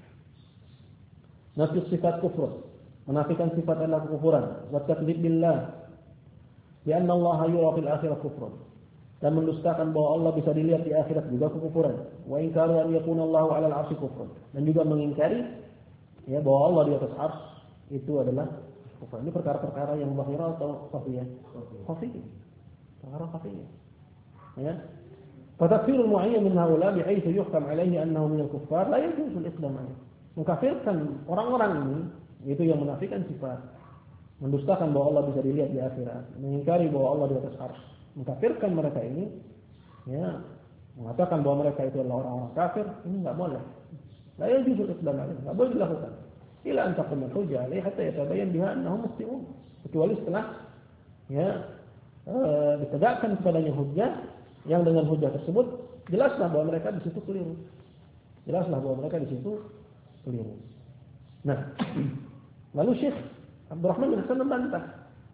nafi sifat kufur, menafikan sifat adalah kekufuran, wa takdzib billah, bi anna Allah yura fil akhirah kufrun. Dan mendustakan bahwa Allah bisa dilihat di akhirat juga kekufuran. Wa inkaru an yakuna Allah 'ala al-'arsy kufrun. Dan juga mengingkari ya bahwa Allah di atas arsy itu adalah kufur. Ini perkara-perkara yang zahirah atau khafiyah? Khafiyah. Perkara khafiyah. Ya. Fatakfirul mu'ayyan min haula bihaitsu yuhkam alaihi annahu min al-kuffar la yajuzu al-islam alaihi. Mengkafirkan orang-orang ini, itu yang menafikan sifat, mendustakan bahwa Allah bisa dilihat di akhirat, mengingkari bahwa Allah di atas arsy. Mengkafirkan mereka ini, ya, mengatakan bahwa mereka itu adalah orang-orang kafir, ini enggak boleh. La yajuzu al-islam alaihi. Enggak boleh dilakukan. Ila an taqum al-hujjah alaihi hatta yatabayyan biha annahum muslimun. Kecuali setelah ya ditegakkan kepadanya hujjah, yang dengan hujjah tersebut jelaslah bahwa mereka di situ keliru. Jelaslah bahwa mereka di situ keliru. Nah, lalu Syekh Abdul Rahman bin Hasan membantah.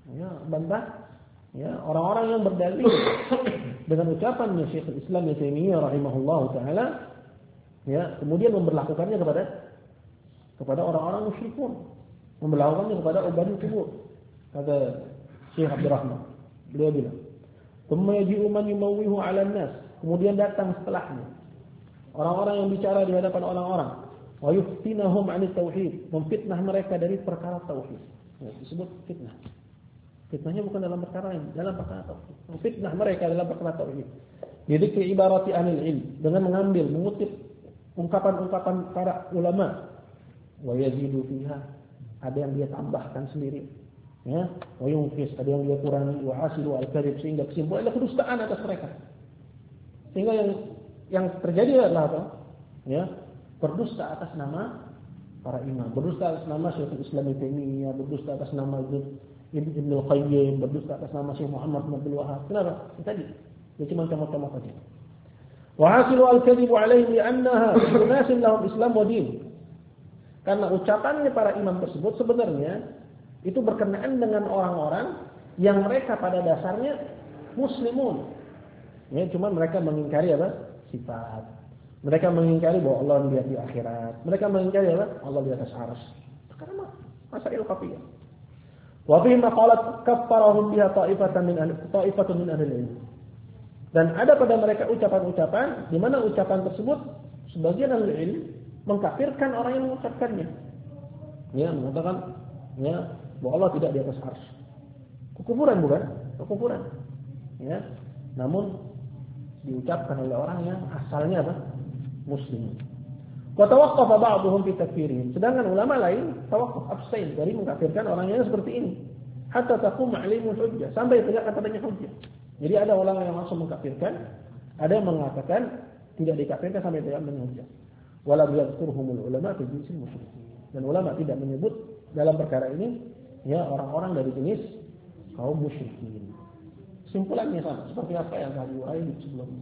Ya, orang-orang yang berdalil dengan ucapannya Syekh Islam Ibnu Taimiyah rahimahullahu taala, ya, kemudian memberlakukannya kepada orang-orang musyrikun, memberlakukannya kepada ubadul kubur. Kata Syekh Abdul Rahman, beliau bilang, "Tsumma yaji'u man yumawwihu 'ala an-nas." Kemudian datang setelahnya orang-orang yang bicara di hadapan orang-orang, wa yuftinahum 'anil tauhid, memfitnah mereka dari perkara tauhid. Ya, disebut fitnah. Fitnahnya bukan dalam perkara lain, dalam perkara tauhid. Memfitnah mereka dalam perkara tauhid. Jadi ke ibarati ahli ilm, dengan mengambil, mengutip ungkapan-ungkapan para ulama, wa yazidu fiha, ada yang dia tambahkan sendiri. Ya, wa yunqis, ada yang dia kurangi, wa hasilu al-kadhib, sehingga kesimpulannya kedustaan atas mereka. Sehingga yang terjadi adalah apa? Ya, berdusta atas nama para imam, berdusta atas nama Syekh Islam Ibnu Taimiyah, berdusta atas nama Ibnu Qayyim, berdusta atas nama Syekh Muhammad bin Abdul Wahhab. Kenapa? Tadi dia cuma comot-comot saja. Wa hasilu al-kadhib 'alaihim li'annaha munasin lahum Islam wa din. Karena ucapannya para imam tersebut sebenarnya itu berkenaan dengan orang-orang yang mereka pada dasarnya muslimun. Ya, cuma mereka mengingkari apa? Sifat. Mereka mengingkari bahwa Allah dilihat di akhirat. Mereka mengingkari apa? Allah di atas arsy. Karena masail khafiyah. Wa fihi maqalat kaffarahum biha ta'ifatun min ahli ilm. Dan ada pada mereka ucapan-ucapan di mana ucapan tersebut sebagian ahli ilm mengkafirkan orang yang mengucapkannya. Ya, mengatakan ya bahwa Allah tidak di atas arsy. Kekufuran bukan? Kekufuran. Ya. Namun diucapkan oleh orang yang asalnya apa? Muslim. Wa tawaqqafa ba'dhum fi takfirihim. Sedangkan ulama lain tawaqqaf abstain dari mengkafirkan orang yang seperti ini. Hatta taqum 'alaihim hujjah, sampai tegak katanya hujjah. Jadi ada ulama yang langsung mengkafirkan, ada yang mengatakan tidak dikafirkan sampai tegak dengan hujjah. Wala yadhkuruhumul ulama fi jinsil musyrikin. Dan ulama tidak menyebut dalam perkara ini ya orang-orang dari jenis kaum musyrikin. Kesimpulannya sama seperti apa yang kami uraikan sebelumnya.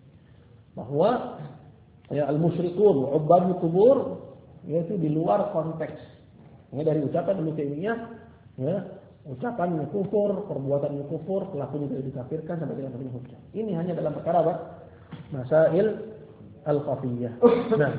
Bahwa ya al-musyrikun, ubadul kubur, yaitu di luar konteks. Ya, dari ucapan Ibnu Taimiyah, ya, ucapannya kufur, perbuatannya kufur, pelakunya tidak dikafirkan sampai dengan hujjah. Ini hanya dalam perkara apa? Masail al-khafiyah. Nah,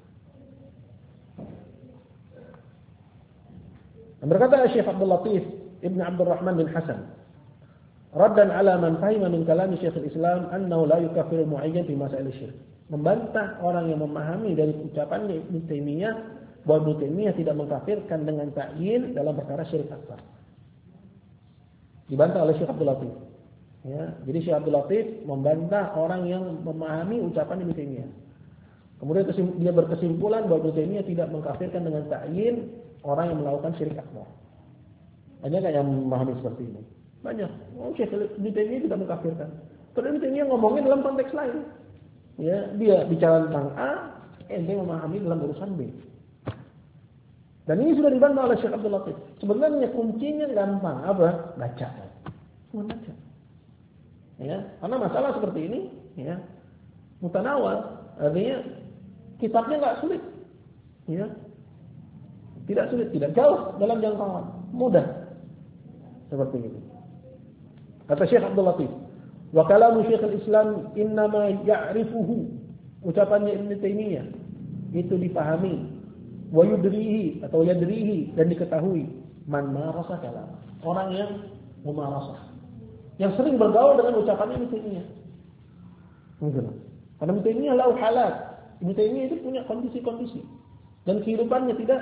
berkata Syekh Abdul Latif Ibn Abdul Rahman bin Hasan, raddan ala man fahima min kalami Syekh al-Islam annahu la yukaffiru mu'ayyan fi masail syirk. membantah orang yang memahami dari ucapannya Ibnu Taimiyah bahwa Ibnu Taimiyah tidak mengkafirkan dengan ta'yin dalam perkara syirik akbar. Dibantah oleh Syekh Abdul Latif. Ya, jadi Syekh Abdul Latif membantah orang yang memahami ucapan Ibnu Taimiyah. Kemudian dia berkesimpulan bahwa Ibnu Taimiyah tidak mengkafirkan dengan ta'yin orang yang melakukan syirik akbar. Banyak yang memahami seperti ini. Banyak. Oh, Syekh Ibnu Taimiyah tidak mengkafirkan. Padahal Ibnu Taimiyah ngomongnya dalam konteks lain. Ya, dia bicara tentang A, ente memahami dalam urusan B. Dan ini sudah dibantah oleh Syekh Abdul Latif. Sebenarnya kuncinya gampang, apa? Baca. Cuma baca. Ya, karena masalah seperti ini, ya, mutanawal, artinya kitabnya enggak sulit. Ya. Tidak sulit, tidak jauh dalam jangkauan, mudah. Seperti itu. Kata Syekh Abdul Latif, wa kalamu Syekhul Islam innama ya'rifuhu. Ucapannya Ibnu Taimiyah itu dipahami, wa yudrihi atau yadrihi dan diketahui man marasa kalam. Orang yang mumarasah, yang sering bergaul dengan ucapan Ibnu Taimiyah. Begitu. Karena Ibnu Taimiyah lahu halat. Ibnu Taimiyah itu punya kondisi-kondisi dan kehidupannya tidak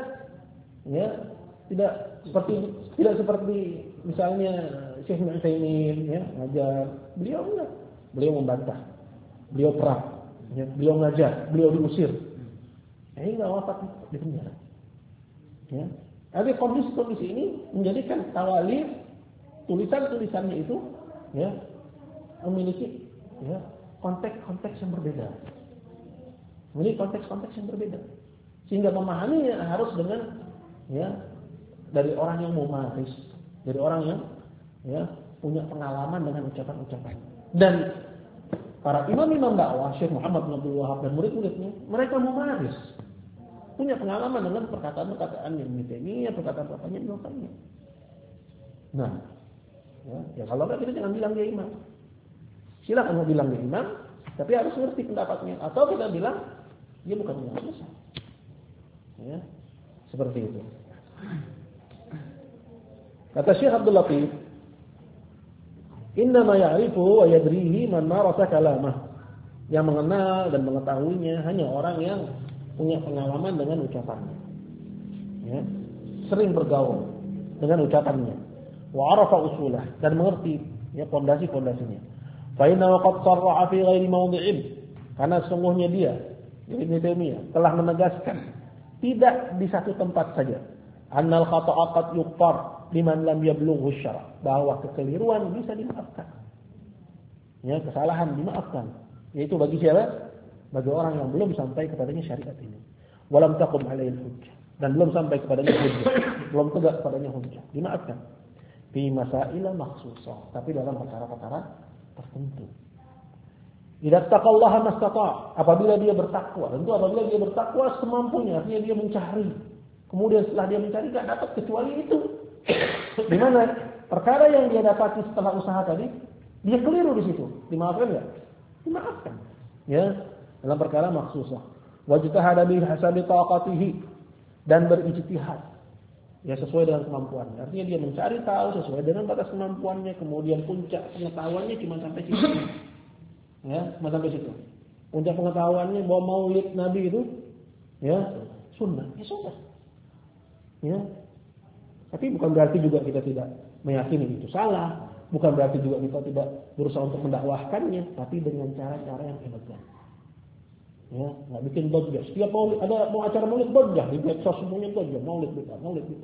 seperti misalnya Syekh Nu'aimin ya, ngajar. Beliau enggak. Beliau membantah. Beliau perang, ya, beliau ngajar, beliau diusir. Enggak wafat di penjara. Ya. Tapi kondisi-kondisi ini menjadikan Tawalif tulisan-tulisannya itu ya memiliki ya konteks-konteks yang berbeda. Memiliki konteks-konteks yang berbeda. Sehingga memahaminya harus dengan ya dari orang yang mumaris, dari orang yang ya punya pengalaman dengan ucapan-ucapan. Dan para imam-imam dakwah Syekh Muhammad bin Abdul Wahab dan murid-muridnya, mereka mumaris, punya pengalaman dengan perkataan-perkataan yang Taimiyah, perkataan-perkataan yang Ibnu Taimiyah. Nah, ya kalau enggak kita jangan bilang dia imam. Silakan mau bilang dia imam, tapi harus ngerti pendapatnya. Atau kita bilang dia bukan imam besar. Ya, seperti itu. Kata Syekh Abdul Latif, innama ya'rifu wa yadrihi man marasa kalamah. Yang mengenal dan mengetahuinya hanya orang yang punya pengalaman dengan ucapannya. Ya, sering bergaul dengan ucapannya. Wa arafa usulah dan mengerti ya pondasi-pondasinya. Fa inna qad sarraha fi ghairi mawdi'in. Karena sesungguhnya dia Ibnu Taimiyah telah menegaskan tidak di satu tempat saja. Annal khata'a qad yughfar liman lam yablughu syara', bahwa kekeliruan bisa dimaafkan. Ya, kesalahan dimaafkan. Yaitu bagi siapa? Bagi orang yang belum sampai kepadanya syariat ini. Walam taqum alaihi hujjah, dan belum sampai kepadanya hujjah, belum tegak kepadanya hujjah. Dimaafkan. Fi masaila makhsusah, tapi dalam perkara-perkara tertentu. Idza taqallaha mastata', apabila dia bertakwa, tentu apabila dia bertakwa semampunya, artinya dia mencari. Kemudian setelah dia mencari enggak dapat kecuali itu. Di mana perkara yang dia dapati setelah usaha tadi, dia keliru di situ. Dimaafkan enggak? Dimaafkan. Ya, dalam perkara makhsusah. Wajtahada bi hasabi taqatihi, dan berijtihad. Ya, sesuai dengan kemampuannya. Artinya dia mencari tahu sesuai dengan batas kemampuannya, kemudian puncak pengetahuannya cuma sampai situ. Ya, cuma sampai situ. Puncak pengetahuannya bahwa maulid Nabi itu ya sunnah. Ya sunnah. Ya. Tapi bukan berarti juga kita tidak meyakini itu salah, bukan berarti juga kita tidak berusaha untuk mendakwahkannya, tapi dengan cara-cara yang elegan. Ya, enggak bikin bojah. Setiap maulid ada mau acara maulid bojah, di medsos semuanya bojah, maulid kita.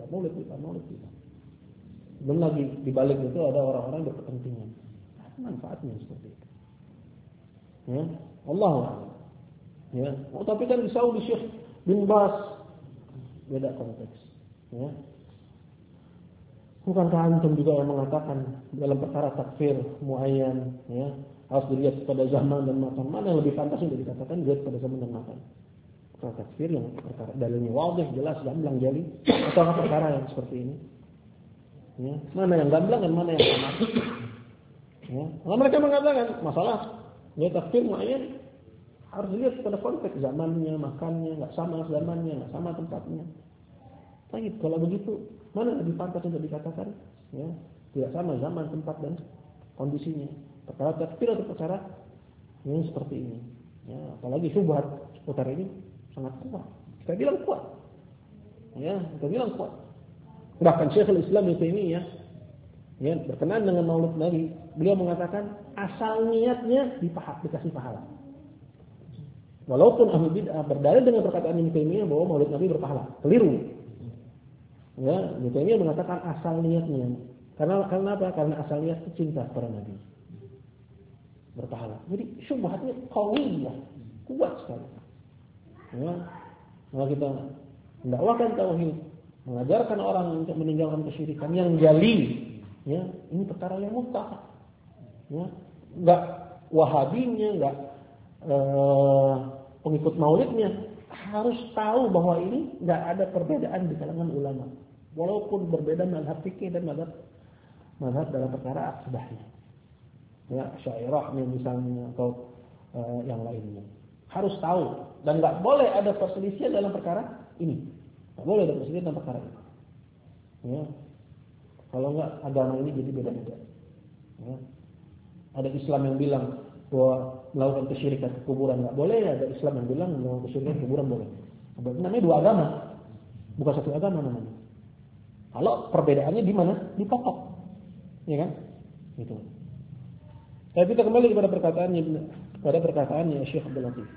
Belum lagi di balik itu ada orang-orang berkepentingan. Manfaatnya seperti itu. Ya, Allah. Ya, tapi kan di Saudi Syekh bin Bas beda konteks. Ya. Bukankah antum juga yang mengatakan dalam perkara takfir muayyan, ya, harus dilihat pada zaman dan makan, mana yang lebih pantas untuk dikatakan dilihat pada zaman dan makan? Perkara takfir yang perkara dalilnya wadih, jelas, gamblang, jali, atau perkara yang seperti ini? Ya, mana yang gamblang dan mana yang samar? Ya, kalau mereka mengatakan masalah ya takfir muayyan harus dilihat pada konteks zamannya, makannya, enggak sama zamannya, enggak sama tempatnya. Baik, kalau begitu, mana lebih pantas untuk dikatakan? Ya, tidak sama zaman, tempat dan kondisinya. Perkara takfir atau perkara yang seperti ini. Ya, apalagi syubhat seputar ini sangat kuat. Kita bilang kuat. Ya, kita bilang kuat. Bahkan Syekhul Islam Ibnu Taimiyah ya, berkenaan dengan Maulid Nabi, beliau mengatakan asal niatnya dikasih pahala. Walaupun ahli bid'ah berdalil dengan perkataan Ibnu Taimiyah bahwa Maulid Nabi berpahala, keliru. Ya, Ibnu Taimiyah mengatakan asal niatnya. Karena apa? Karena asal niat cinta kepada Nabi. Berpahala. Jadi syubhatnya qawiyah, kuat sekali. Ya, kalau kita mendakwakan tauhid, mengajarkan orang untuk meninggalkan kesyirikan yang jali, ya, ini perkara yang mutlak. Ya, enggak wahabinya, enggak pengikut maulidnya harus tahu bahwa ini enggak ada perbedaan di kalangan ulama. Walaupun berbeda mazhab fikih dan mazhab dalam perkara akidahnya. Ya, Asy'ariyah misalnya atau yang lainnya. Harus tahu dan enggak boleh ada perselisihan dalam perkara ini. Enggak boleh ada perselisihan dalam perkara ini. Ya. Kalau enggak agama ini jadi beda-beda. Ya. Ada Islam yang bilang bahwa melakukan kesyirikan ke kuburan enggak boleh, ada Islam yang bilang melakukan kesyirikan ke kuburan boleh. Berarti namanya dua agama. Bukan satu agama namanya. Kalau perbedaannya di mana? Di pokok. Ya kan? Gitu. Tapi kita kembali kepada perkataannya Syekh Abdul Latif.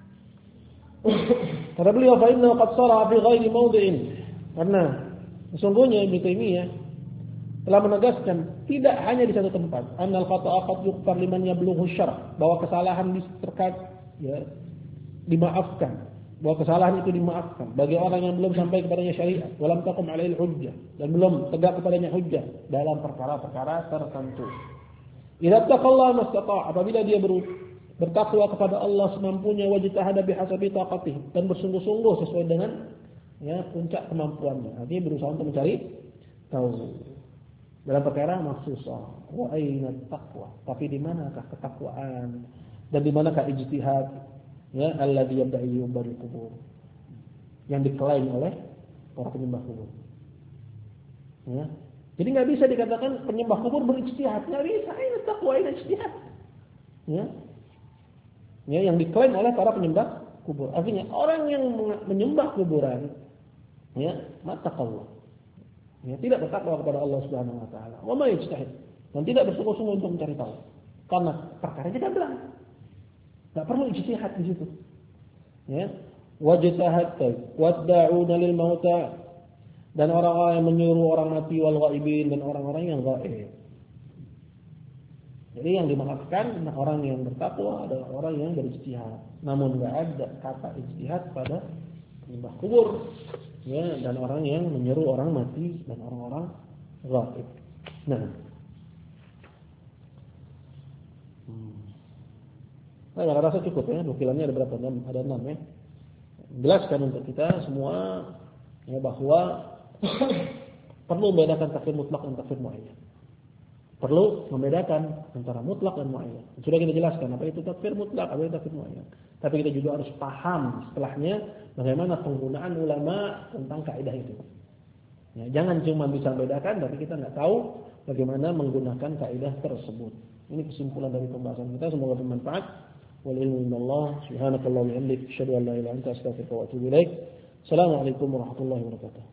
Kata beliau, "Fa inna qad sara fi ghairi mawdi'in." Karena sesungguhnya Ibnu Taimiyah telah menegaskan tidak hanya di satu tempat, annal khata'a qad yughfar liman yablughu syara', bahwa kesalahan dimaafkan, bahwa kesalahan itu dimaafkan bagi orang yang belum sampai kepadanya syariat, walam taqum 'alaihi hujjah, dan belum tegak kepadanya hujjah dalam perkara-perkara tertentu. Idza taqalla mastata', apabila dia bertakwa kepada Allah semampunya, wajtahada bihasabi taqatih, dan bersungguh-sungguh sesuai dengan puncak kemampuannya. Artinya berusaha untuk mencari tahu dalam perkara maksusah. Wa aina taqwa? Tapi di manakah ketakwaan dan di manakah ijtihad? Ya, alladhi yabda'i yubaril kubur, yang diklaim oleh para penyembah kubur. Ya. Jadi nggak bisa dikatakan penyembah kubur berijtihad, nggak bisa. Aina taqwa, aina ijtihad. Ya. Ya, yang diklaim oleh para penyembah kubur. Artinya orang yang menyembah kuburan, ya, mattaqallah. Ya, tidak bertakwa kepada Allah Subhanahu wa taala. Wa ma yajtahid, dan tidak bersungguh-sungguh untuk mencari tahu. Karena perkaranya gamblang. Enggak perlu ijtihad di situ. Ya. Wajtahad wad'una lil mauta, dan orang-orang yang menyuruh orang mati wal ghaibin, dan orang-orang yang gaib. Jadi yang dimaksudkan orang yang bertakwa adalah orang yang berijtihad. Namun enggak ada kata ijtihad pada penyembah kubur, ya, dan orang yang menyeru orang mati dan orang-orang gaib. Nah, saya rasa cukup ya. Nukilannya ada berapa? Ada 6 ya. Jelaskan untuk kita semua ya, bahwa perlu membedakan takfir mutlak dan takfir muayyan. Perlu membedakan antara mutlak dan muayyan. Sudah kita jelaskan apa itu takfir mutlak, apa itu takfir muayyan. Tapi kita juga harus paham setelahnya bagaimana penggunaan ulama tentang kaidah itu. Ya, jangan cuma bisa membedakan tapi kita nggak tahu bagaimana menggunakan kaidah tersebut. Ini kesimpulan dari pembahasan kita, semoga bermanfaat. Wal ilmu indallah, subhanakallah wa bihamdik, asyhadu an la ilaha illa anta, astaghfiruka wa atubu ilaik. Assalamualaikum warahmatullahi wabarakatuh.